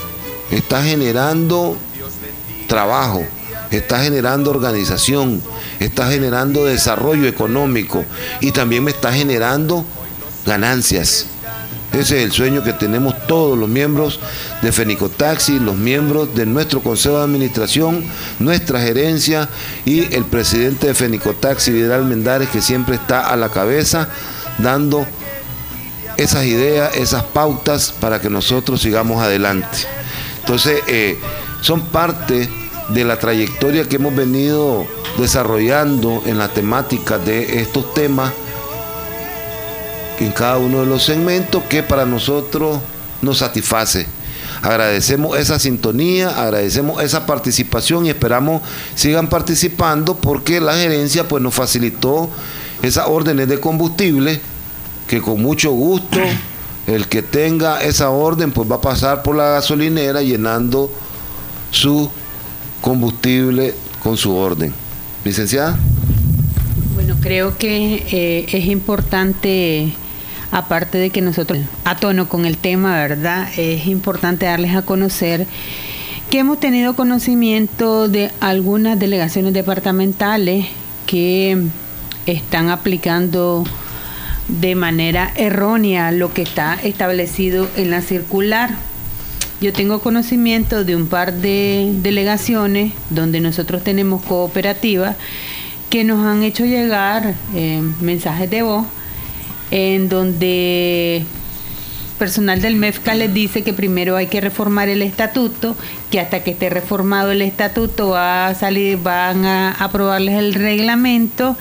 trabajo, está generando organización, está generando desarrollo económico y también me está generando ganancias. Ese es el sueño que tenemos todos los miembros de Fenicotaxi, los miembros de nuestro Consejo de Administración, nuestra gerencia y el presidente de Fenicotaxi, Vidal Mendares, que siempre está a la cabeza dando esas ideas, esas pautas para que nosotros sigamos adelante. Entonces, son parte de la trayectoria que hemos venido desarrollando en la temática de estos temas en cada uno de los segmentos, que para nosotros nos satisface. Agradecemos esa sintonía, agradecemos esa participación y esperamos sigan participando porque la gerencia pues nos facilitó esas órdenes de combustible que con mucho gusto el que tenga esa orden pues va a pasar por la gasolinera llenando su combustible con su orden. Licenciada. Bueno, creo que es importante, aparte de que nosotros a tono con el tema, ¿verdad? Es importante darles a conocer que hemos tenido conocimiento de algunas delegaciones departamentales que están aplicando de manera errónea lo que está establecido en la circular. Yo tengo conocimiento de un par de delegaciones donde nosotros tenemos cooperativas que nos han hecho llegar mensajes de voz en donde personal del MEFCA les dice que primero hay que reformar el estatuto, que hasta que esté reformado el estatuto van a aprobarles el reglamento.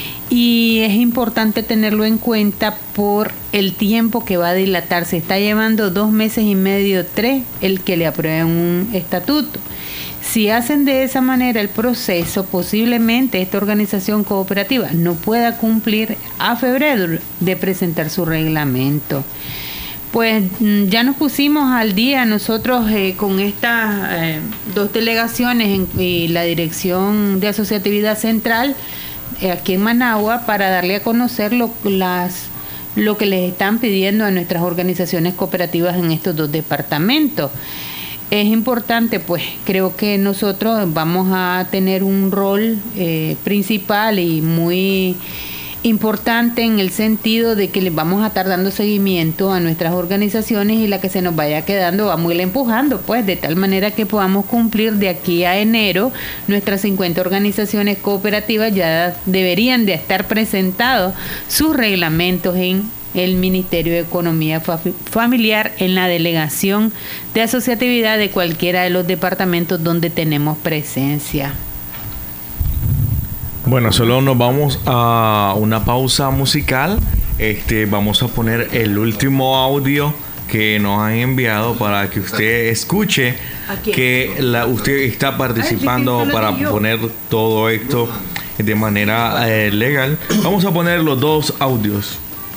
Y es importante tenerlo en cuenta por el tiempo que va a dilatar. Se está llevando 2 meses y medio, 3, el que le aprueben un estatuto. Si hacen de esa manera el proceso, posiblemente esta organización cooperativa no pueda cumplir a febrero de presentar su reglamento. Pues ya nos pusimos al día nosotros con estas 2 delegaciones y la Dirección de Asociatividad Central aquí en Managua para darle a conocer lo que les están pidiendo a nuestras organizaciones cooperativas en estos 2 departamentos. Es importante, pues creo que nosotros vamos a tener un rol principal y muy importante en el sentido de que les vamos a estar dando seguimiento a nuestras organizaciones y la que se nos vaya quedando vamos a ir empujando, pues de tal manera que podamos cumplir de aquí a enero. Nuestras 50 organizaciones cooperativas ya deberían de estar presentados sus reglamentos en el Ministerio de Economía Familiar, en la delegación de asociatividad de cualquiera de los departamentos donde tenemos presencia. Bueno, solo nos vamos a una pausa musical. Vamos a poner el último audio que nos han enviado para que usted escuche que usted está participando para poner todo esto de manera legal. Vamos a poner los 2 audios.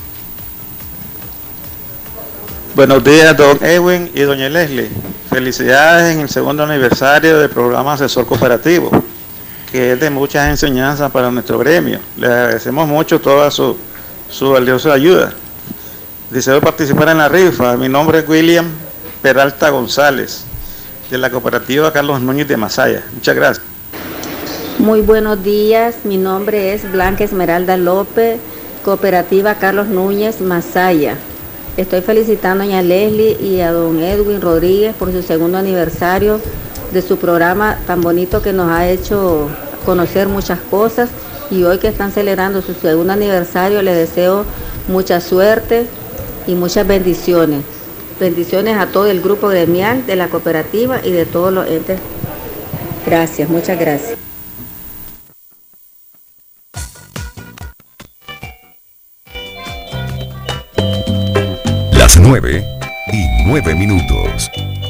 Buenos días, don Edwin y doña Leslie. Felicidades en el 2º aniversario del programa Asesor Cooperativo, que es de muchas enseñanzas para nuestro gremio. Les agradecemos mucho toda su valiosa ayuda. Deseo participar en la rifa. Mi nombre es William Peralta González, de la cooperativa Carlos Núñez de Masaya. Muchas gracias. Muy buenos días, mi nombre es Blanca Esmeralda López, cooperativa Carlos Núñez Masaya. Estoy felicitando a doña Leslie y a don Edwin Rodríguez por su 2º aniversario de su programa tan bonito que nos ha hecho conocer muchas cosas, y hoy que están celebrando su 2º aniversario les deseo mucha suerte y muchas bendiciones. Bendiciones a todo el grupo gremial de la cooperativa y de todos los entes. Gracias, muchas gracias. Las 9:09.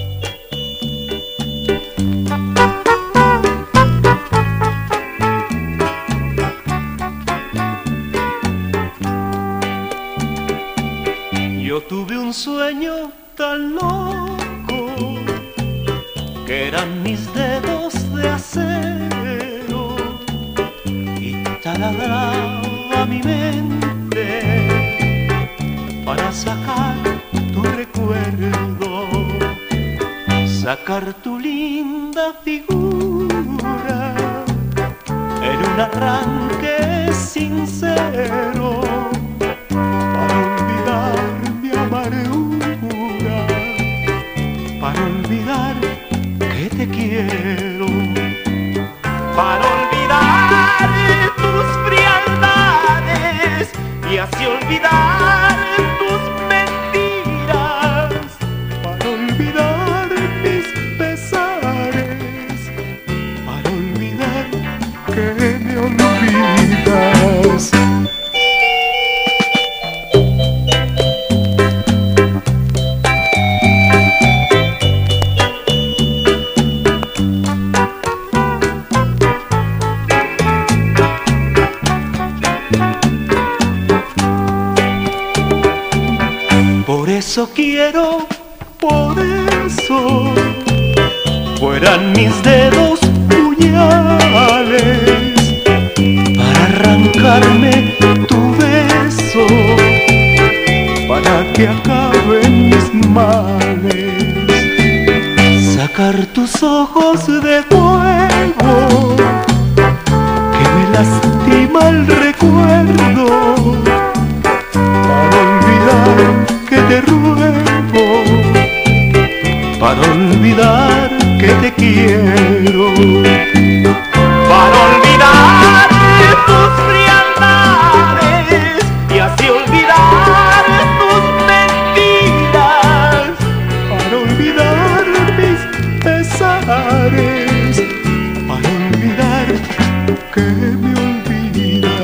Yo tuve un sueño tan loco que eran mis dedos de acero y taladraba mi mente para sacar tu recuerdo, sacar tu linda figura en un arranque sincero para olvidar mi amargura, para olvidar que te quiero, para olvidar tus frialdades y así olvidar tus mentiras, para olvidar mis pesares, para olvidar que me olvidas. eso quiero, por eso fueran mis dedos puñales para arrancarme tu beso, para que acaben mis males, sacar tus ojos de fuego que me lastima el recuerdo, para olvidar que te ruego, para olvidar que te quiero, para olvidar tus frialdades y así olvidar tus mentiras, para olvidar mis pesares, para olvidar que me olvidas.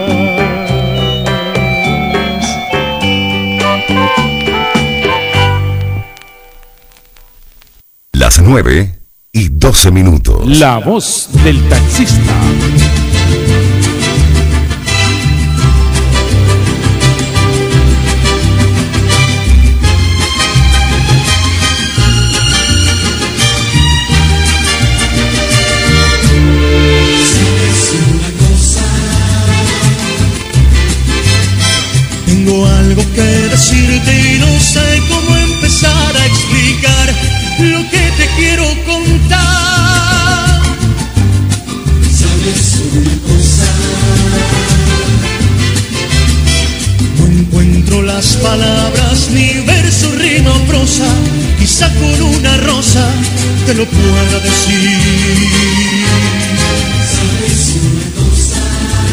Las 9:12. La voz del taxista. Tengo algo que decirte y no sé cómo empezar a explicar lo que te quiero contar. ¿Sabes una cosa? No encuentro las palabras, ni verso, rima o prosa, quizá con una rosa te lo pueda decir. ¿Sabes una cosa?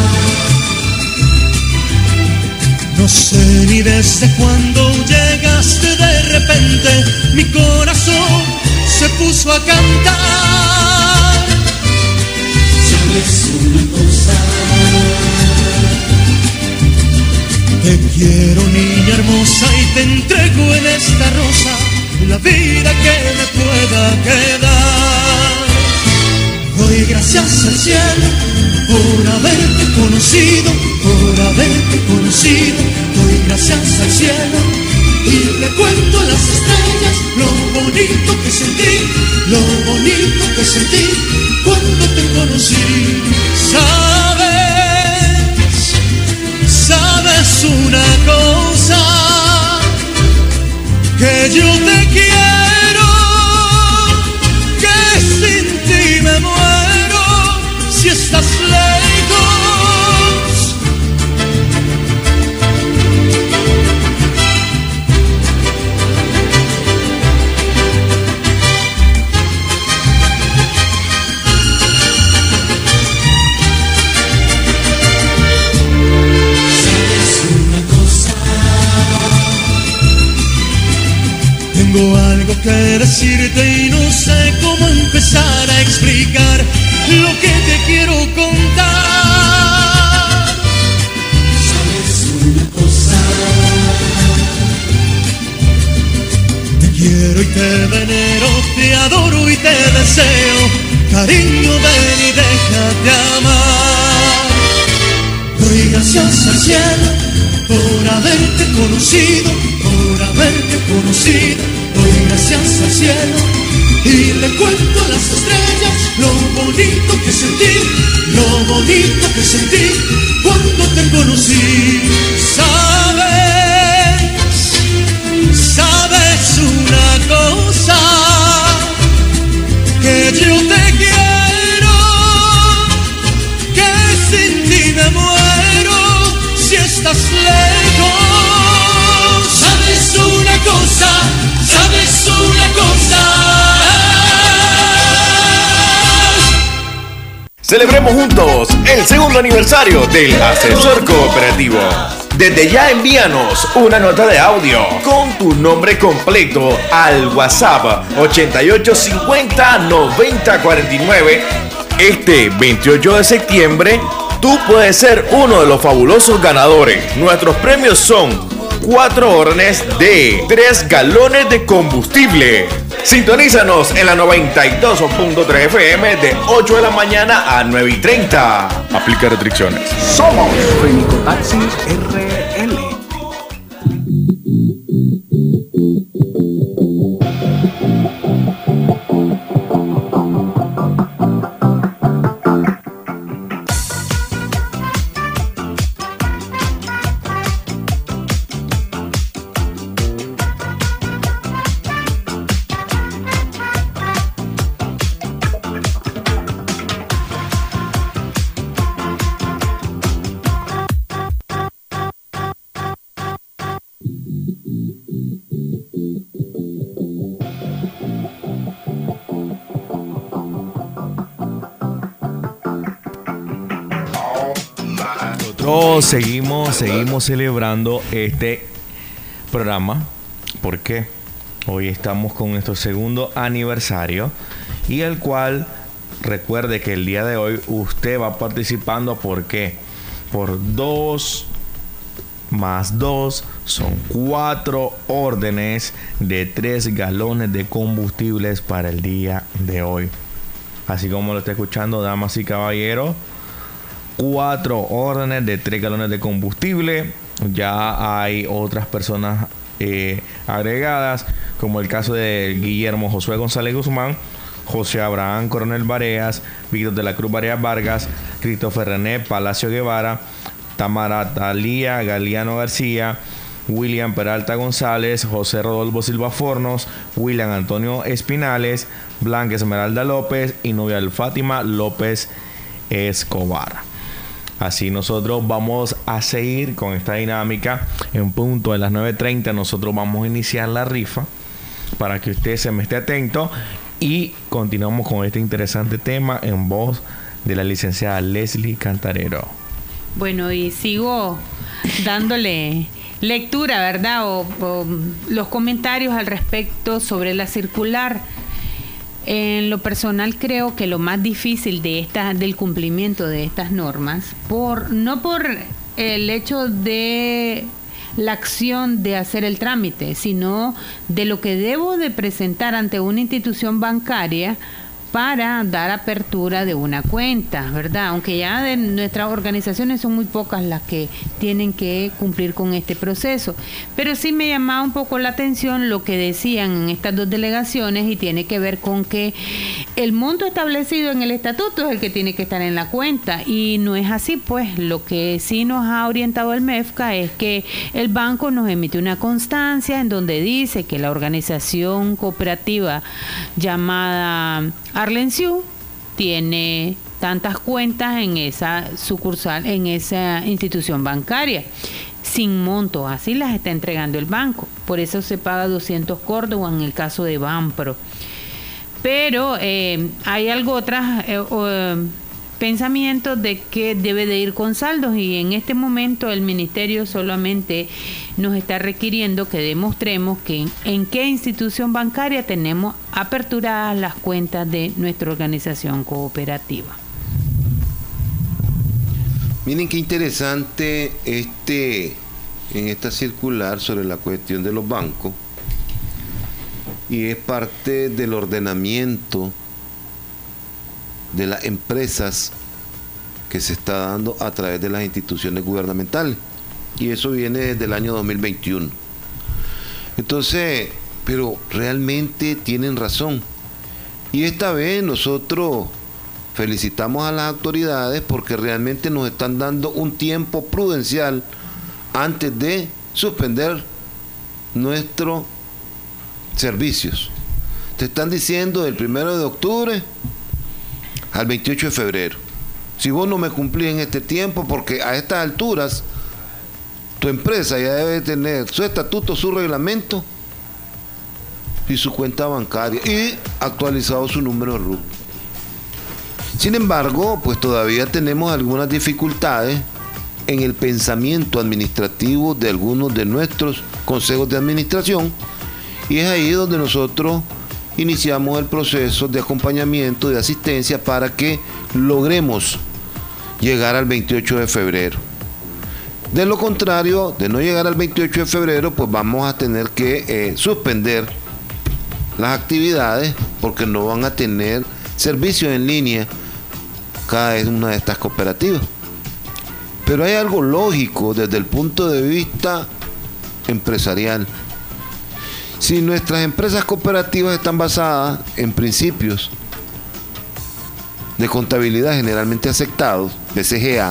No sé ni desde cuándo llegaste de repente, mi corazón se puso a cantar. ¿Sabes una cosa? Te quiero, niña hermosa, y te entrego en esta rosa la vida que me pueda quedar. Doy gracias al cielo por haberte conocido, por haberte conocido. Doy gracias al cielo y le cuento a las estrellas lo bonito que sentí, lo bonito que sentí cuando te conocí. Sabes una cosa, que yo te quiero, que sin ti me muero si estás lejos. Tengo algo que decirte y no sé cómo empezar a explicar lo que te quiero contar. ¿Sabes una cosa? Te quiero y te venero, te adoro y te deseo. Cariño, ven y déjate amar. Doy gracias al cielo por haberte conocido, por haberte conocido. Doy gracias al cielo y le cuento a las estrellas lo bonito que sentí, lo bonito que sentí cuando te conocí. Sabes una cosa, que yo te quiero, que sin ti me muero si estás lejos. Sabes una cosa, sabes una cosa. Celebremos juntos el segundo aniversario del Asesor Cooperativo. Desde ya envíanos una nota de audio con tu nombre completo al WhatsApp 8850-9049. Este 28 de septiembre tú puedes ser uno de los fabulosos ganadores. Nuestros premios son 4 órdenes de 3 galones de combustible. Sintonízanos en la 92.3 FM de 8 de la mañana a 9:30. Aplica restricciones. Somos Fenico Taxis RL. eso seguimos celebrando este programa porque hoy estamos con nuestro segundo aniversario y el cual recuerde que el día de hoy usted va participando porque por 2 más 2 son 4 órdenes de 3 galones de combustibles para el día de hoy. Así como lo está escuchando, damas y caballeros, 4 órdenes de 3 galones de combustible. Ya hay otras personas agregadas, como el caso de Guillermo Josué González Guzmán, José Abraham Coronel Bareas, Víctor de la Cruz Bareas Vargas, Christopher René Palacio Guevara, Tamara Talía Galeano García, William Peralta González, José Rodolfo Silva Fornos, William Antonio Espinales, Blanca Esmeralda López y Nubia Fátima López Escobar. Así nosotros vamos a seguir con esta dinámica. En punto de las 9:30 nosotros vamos a iniciar la rifa para que usted se me esté atento y continuamos con este interesante tema en voz de la licenciada Leslie Cantarero. Bueno, y sigo dándole lectura, ¿verdad? O los comentarios al respecto sobre la circular. En lo personal creo que lo más difícil del cumplimiento de estas normas, no por el hecho de la acción de hacer el trámite, sino de lo que debo de presentar ante una institución bancaria para dar apertura de una cuenta, ¿verdad? Aunque ya de nuestras organizaciones son muy pocas las que tienen que cumplir con este proceso. Pero sí me llamaba un poco la atención lo que decían en estas dos delegaciones y tiene que ver con que el monto establecido en el estatuto es el que tiene que estar en la cuenta y no es así, pues. Lo que sí nos ha orientado el MEFCA es que el banco nos emite una constancia en donde dice que la organización cooperativa llamada Arlenciú tiene tantas cuentas en esa sucursal, en esa institución bancaria, sin monto, así las está entregando el banco. Por eso se paga 200 córdobas en el caso de Banpro. Pero hay algo otras pensamientos de que debe de ir con saldos y en este momento el ministerio solamente nos está requiriendo que demostremos que en qué institución bancaria tenemos aperturadas las cuentas de nuestra organización cooperativa. Miren qué interesante en esta circular sobre la cuestión de los bancos y es parte del ordenamiento de las empresas que se está dando a través de las instituciones gubernamentales y eso viene desde el año 2021. Entonces, pero realmente tienen razón y esta vez nosotros felicitamos a las autoridades porque realmente nos están dando un tiempo prudencial antes de suspender nuestros servicios. Te están diciendo del 1 de octubre al 28 de febrero. Si vos no me cumplís en este tiempo, porque a estas alturas tu empresa ya debe tener su estatuto, su reglamento y su cuenta bancaria y actualizado su número RUT. Sin embargo, pues todavía tenemos algunas dificultades en el pensamiento administrativo de algunos de nuestros consejos de administración y es ahí donde nosotros iniciamos el proceso de acompañamiento, de asistencia para que logremos llegar al 28 de febrero. De lo contrario, de no llegar al 28 de febrero, pues vamos a tener que suspender las actividades porque no van a tener servicios en línea cada una de estas cooperativas. Pero hay algo lógico desde el punto de vista empresarial. Si nuestras empresas cooperativas están basadas en principios de contabilidad generalmente aceptados, BCGA,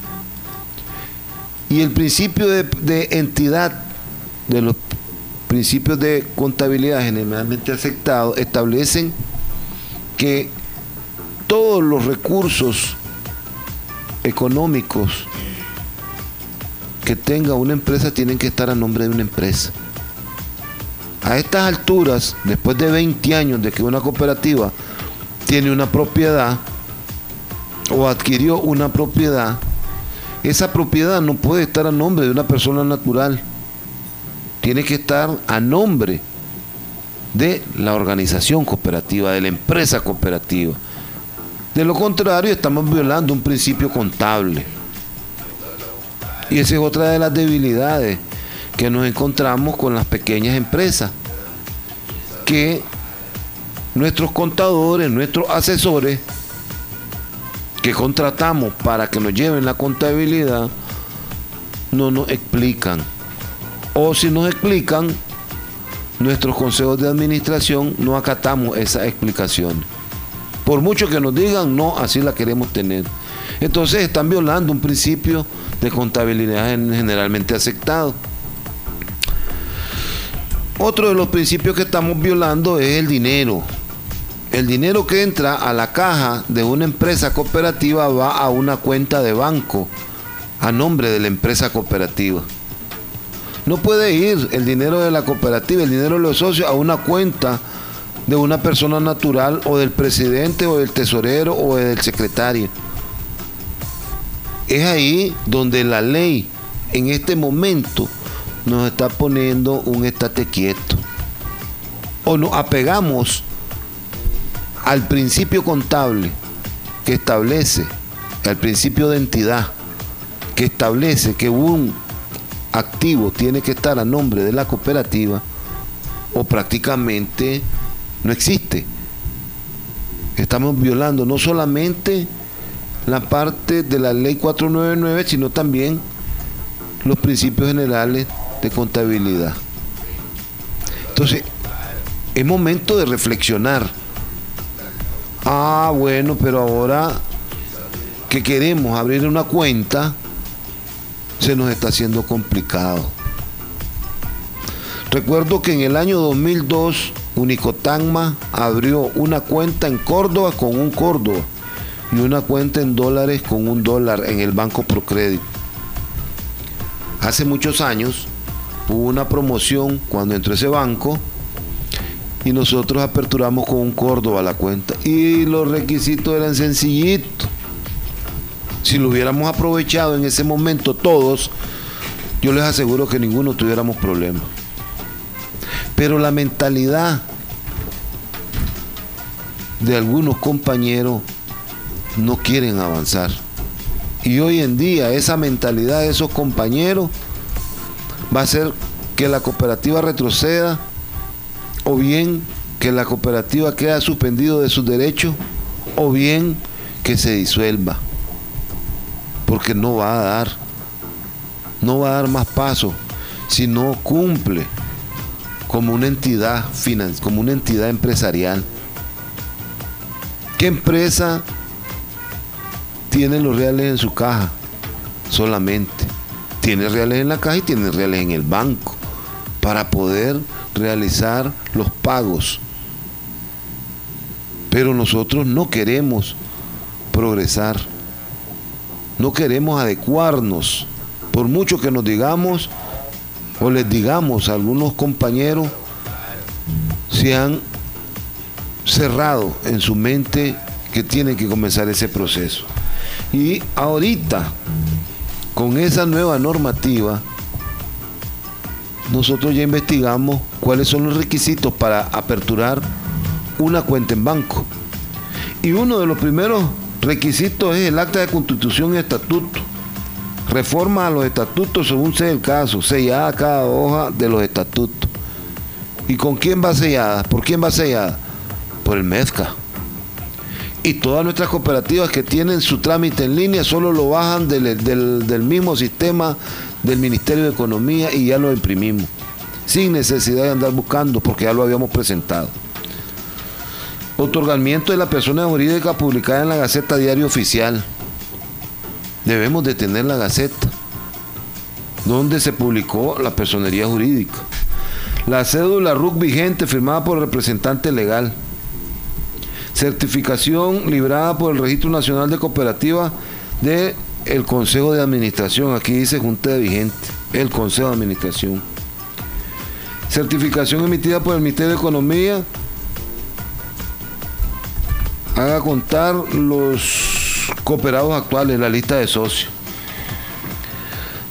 y el principio de entidad de los principios de contabilidad generalmente aceptados establecen que todos los recursos económicos que tenga una empresa tienen que estar a nombre de una empresa. A estas alturas, después de 20 años de que una cooperativa tiene una propiedad o adquirió una propiedad, esa propiedad no puede estar a nombre de una persona natural. Tiene que estar a nombre de la organización cooperativa, de la empresa cooperativa. De lo contrario, estamos violando un principio contable. Y esa es otra de las debilidades que nos encontramos con las pequeñas empresas, que nuestros contadores, nuestros asesores que contratamos para que nos lleven la contabilidad, no nos explican. O si nos explican, nuestros consejos de administración no acatamos esas explicaciones. Por mucho que nos digan, no, así la queremos tener. Entonces están violando un principio de contabilidad generalmente aceptado. Otro de los principios que estamos violando es el dinero. El dinero que entra a la caja de una empresa cooperativa va a una cuenta de banco a nombre de la empresa cooperativa. No puede ir el dinero de la cooperativa, el dinero de los socios, a una cuenta de una persona natural o del presidente o del tesorero o del secretario. Es ahí donde la ley en este momento nos está poniendo un estate quieto. O nos apegamos al principio contable que establece, al principio de entidad que establece que un activo tiene que estar a nombre de la cooperativa, o prácticamente no existe. Estamos violando no solamente la parte de la ley 499, sino también los principios generales de contabilidad. Entonces, es momento de reflexionar. Bueno, pero ahora que queremos abrir una cuenta, se nos está haciendo complicado. Recuerdo que en el año 2002, Unicotanma abrió una cuenta en Córdoba con un Córdoba y una cuenta en dólares con un dólar en el Banco Procrédito. Hace muchos años hubo una promoción cuando entró ese banco y nosotros aperturamos con un Córdoba la cuenta y los requisitos eran sencillitos. Si lo hubiéramos aprovechado en ese momento todos, yo les aseguro que ninguno tuviéramos problemas. Pero la mentalidad de algunos compañeros no quieren avanzar. Y hoy en día esa mentalidad de esos compañeros va a hacer que la cooperativa retroceda, o bien que la cooperativa quede suspendido de sus derechos, o bien que se disuelva. Porque no va a dar más paso si no cumple como una entidad como una entidad empresarial. ¿Qué empresa tiene los reales en su caja? Solamente tiene reales en la caja y tiene reales en el banco para poder realizar los pagos. Pero nosotros no queremos progresar. No queremos adecuarnos, por mucho que nos digamos o les digamos a algunos compañeros, se han cerrado en su mente que tienen que comenzar ese proceso. Y ahorita, con esa nueva normativa, nosotros ya investigamos cuáles son los requisitos para aperturar una cuenta en banco. Y uno de los primeros requisitos es el acta de constitución y estatuto. Reforma a los estatutos según sea el caso, sellada cada hoja de los estatutos. ¿Y con quién va sellada? ¿Por quién va sellada? Por el MEDCA. Y todas nuestras cooperativas que tienen su trámite en línea solo lo bajan del mismo sistema del Ministerio de Economía y ya lo imprimimos, sin necesidad de andar buscando, porque ya lo habíamos presentado. Otorgamiento de la persona jurídica publicada en la Gaceta Diario Oficial. Debemos de tener la Gaceta donde se publicó la personería jurídica. La cédula RUC vigente firmada por el representante legal. Certificación librada por el Registro Nacional de Cooperativas del Consejo de Administración. Aquí dice Junta de Vigente, el Consejo de Administración. Certificación emitida por el Ministerio de Economía. Haga contar los cooperados actuales, la lista de socios.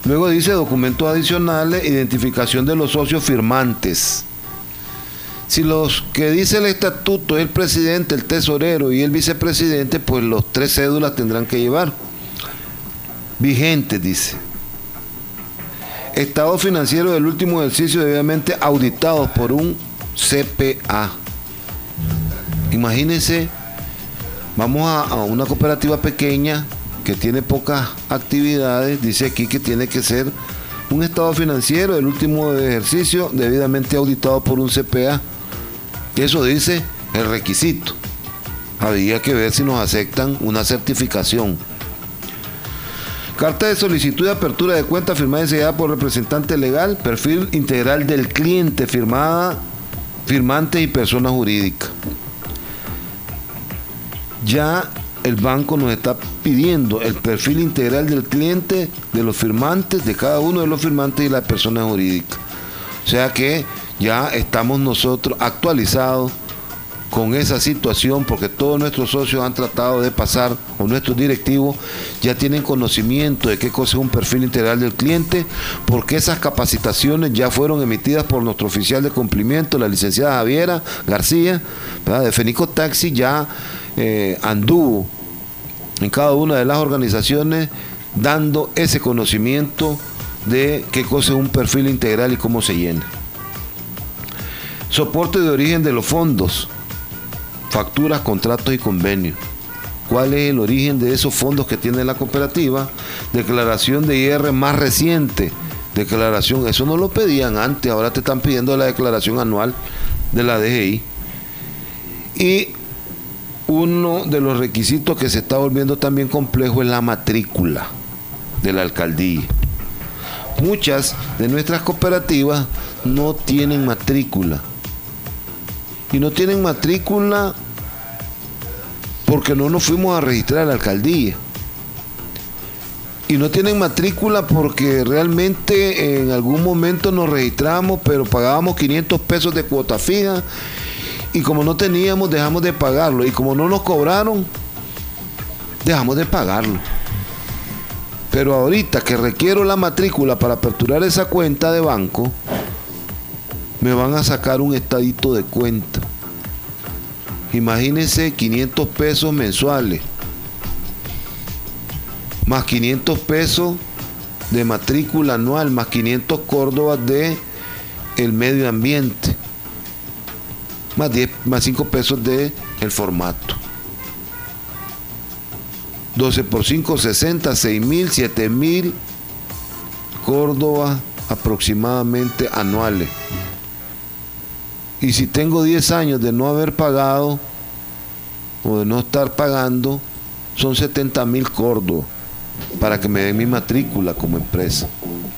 Luego dice documentos adicionales, identificación de los socios firmantes. Si los que dice el estatuto es el presidente, el tesorero y el vicepresidente, pues los 3 cédulas tendrán que llevar. Vigentes, dice. Estado financiero del último ejercicio debidamente auditados por un CPA. Imagínense, vamos a una cooperativa pequeña que tiene pocas actividades, dice aquí que tiene que ser un estado financiero del último ejercicio debidamente auditado por un CPA. Eso dice el requisito. Habría que ver si nos aceptan una certificación. Carta de solicitud de apertura de cuenta firmada y sellada por representante legal, perfil integral del cliente, firmantes y personas jurídicas. Ya el banco nos está pidiendo el perfil integral del cliente, de los firmantes, de cada uno de los firmantes y las personas jurídicas. O sea que ya estamos nosotros actualizados con esa situación, porque todos nuestros socios han tratado de pasar, o nuestros directivos ya tienen conocimiento de qué cosa es un perfil integral del cliente, porque esas capacitaciones ya fueron emitidas por nuestro oficial de cumplimiento, la licenciada Javiera García, ¿verdad?, de Fenico Taxi. Ya anduvo en cada una de las organizaciones dando ese conocimiento de qué cosa es un perfil integral y cómo se llena. Soporte de origen de los fondos, facturas, contratos y convenios. ¿Cuál es el origen de esos fondos que tiene la cooperativa? Declaración de IR más reciente. Declaración, eso no lo pedían antes, ahora te están pidiendo la declaración anual de la DGI. Y uno de los requisitos que se está volviendo también complejo es la matrícula de la alcaldía. Muchas de nuestras cooperativas no tienen matrícula. Y no tienen matrícula porque no nos fuimos a registrar a la alcaldía. Y no tienen matrícula porque realmente en algún momento nos registramos, pero pagábamos 500 pesos de cuota fija. Y como no teníamos, dejamos de pagarlo. Y como no nos cobraron, dejamos de pagarlo. Pero ahorita que requiero la matrícula para aperturar esa cuenta de banco, me van a sacar un estadito de cuenta. Imagínense, 500 pesos mensuales, más 500 pesos de matrícula anual, más 500 córdobas de el medio ambiente, más 5 pesos de el formato. 12 por 5, 60, 6.000, 7.000 córdobas aproximadamente anuales. Y si tengo 10 años de no haber pagado o de no estar pagando, son 70.000 córdobas para que me den mi matrícula como empresa.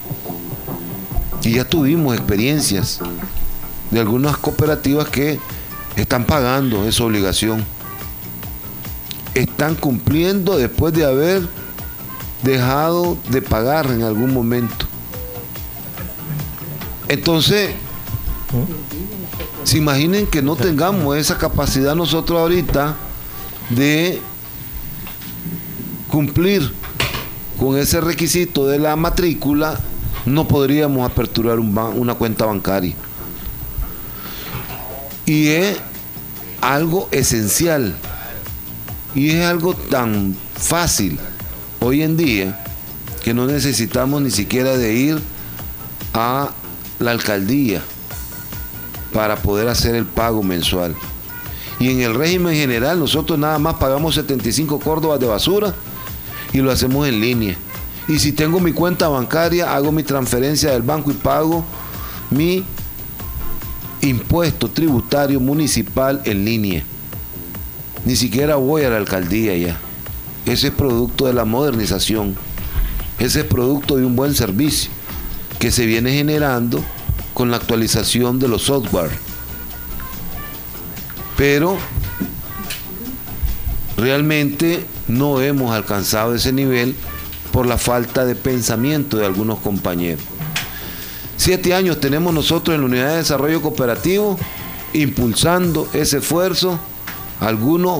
Y ya tuvimos experiencias de algunas cooperativas que están pagando esa obligación. Están cumpliendo después de haber dejado de pagar en algún momento. Entonces, se imaginen que no tengamos esa capacidad nosotros ahorita de cumplir con ese requisito de la matrícula, no podríamos aperturar una cuenta bancaria. Y es algo esencial. Y es algo tan fácil hoy en día que no necesitamos ni siquiera de ir a la alcaldía para poder hacer el pago mensual. Y en el régimen general nosotros nada más pagamos 75 córdobas de basura y lo hacemos en línea. Y si tengo mi cuenta bancaria, hago mi transferencia del banco y pago mi impuesto tributario municipal en línea. Ni siquiera voy a la alcaldía ya. Ese es producto de la modernización. Ese es producto de un buen servicio que se viene generando con la actualización de los software. Pero realmente no hemos alcanzado ese nivel por la falta de pensamiento de algunos compañeros. 7 años tenemos nosotros en la Unidad de Desarrollo Cooperativo impulsando ese esfuerzo.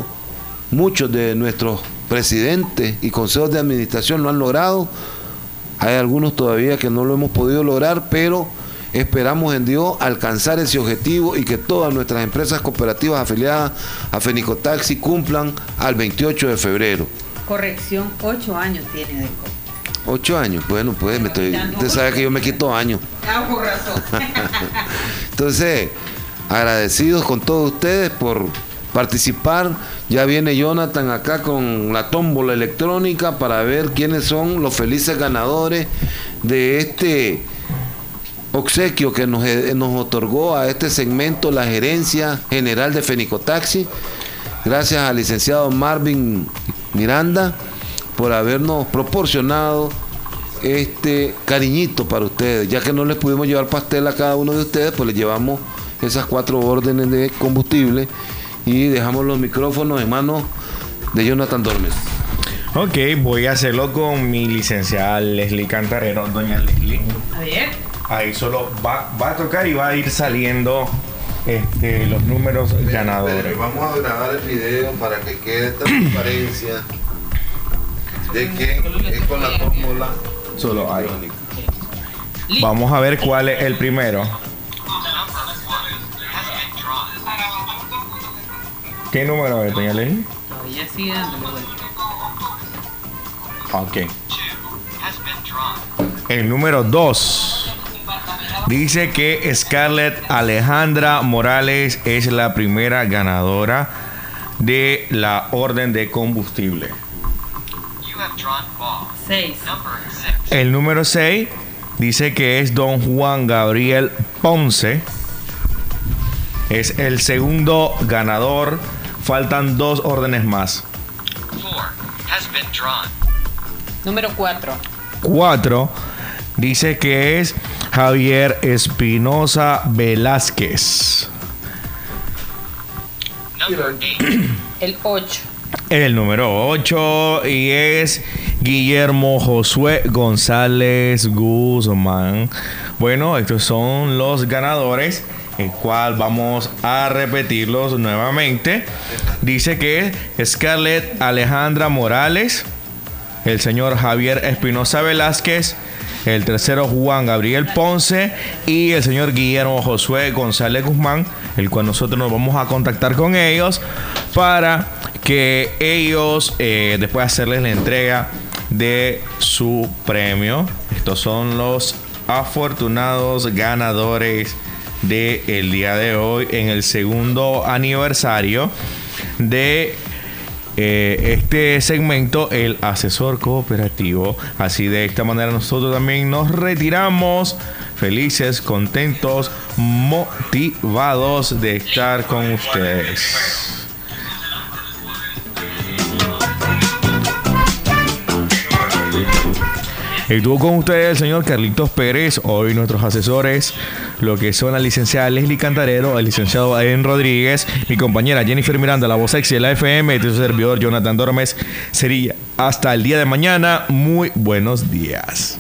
Muchos de nuestros presidentes y consejos de administración lo han logrado, Hay algunos todavía que no lo hemos podido lograr, pero esperamos en Dios alcanzar ese objetivo y que todas nuestras empresas cooperativas afiliadas a Fenicotaxi cumplan al 28 de febrero. Corrección, 8 años tiene de 8 años, bueno, pues usted sabe que yo me quito años. Por razón. Entonces, agradecidos con todos ustedes por participar. Ya viene Jonathan acá con la tómbola electrónica para ver quiénes son los felices ganadores de este obsequio que nos otorgó a este segmento la Gerencia General de Fenicotaxi. Gracias al licenciado Marvin Miranda por habernos proporcionado este cariñito para ustedes. Ya que no les pudimos llevar pastel a cada uno de ustedes, pues les llevamos esas 4 órdenes de combustible y dejamos los micrófonos en manos de Jonathan Dormes. Ok, voy a hacerlo con mi licenciada Leslie Cantarero, doña Leslie. A ver. Ahí solo va a tocar y va a ir saliendo los números ganadores. Vamos a grabar el video para que quede esta transparencia de que es con la tómbola. Solo ahí. Vamos a ver cuál es el primero. ¿Qué número es, doña Leslie? Todavía sigue dándole vuelta. Ok. El número 2 dice que Scarlett Alejandra Morales es la primera ganadora de la orden de combustible. 6. El número 6 dice que es don Juan Gabriel Ponce. Es el segundo ganador. Faltan 2 órdenes más. Número 4. 4 dice que es Javier Espinosa Velázquez. El 8. El número 8 y es Guillermo Josué González Guzmán. Bueno, estos son los ganadores, el cual vamos a repetirlos nuevamente. Dice que es Scarlett Alejandra Morales, el señor Javier Espinosa Velázquez, el tercero Juan Gabriel Ponce y el señor Guillermo Josué González Guzmán, el cual nosotros nos vamos a contactar con ellos para que ellos después hacerles la entrega de su premio. Estos son los afortunados ganadores del día de hoy en el segundo aniversario de este segmento, el asesor cooperativo. Así de esta manera nosotros también nos retiramos felices, contentos, motivados de estar con ustedes. Estuvo con ustedes el señor Carlitos Pérez. Hoy nuestros asesores, lo que son la licenciada Leslie Cantarero, el licenciado Eden Rodríguez, mi compañera Jennifer Miranda, la voz sexy de la FM, y su servidor Jonathan Dormes. Sería hasta el día de mañana. Muy buenos días.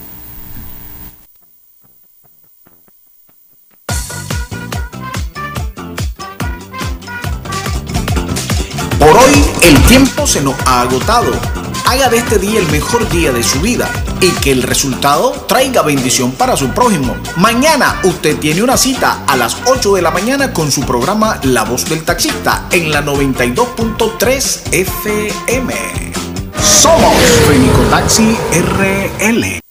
Por hoy el tiempo se nos ha agotado. Haga de este día el mejor día de su vida y que el resultado traiga bendición para su prójimo. Mañana usted tiene una cita a las 8 de la mañana con su programa La Voz del Taxista en la 92.3 FM. Somos Fenicotaxi RL.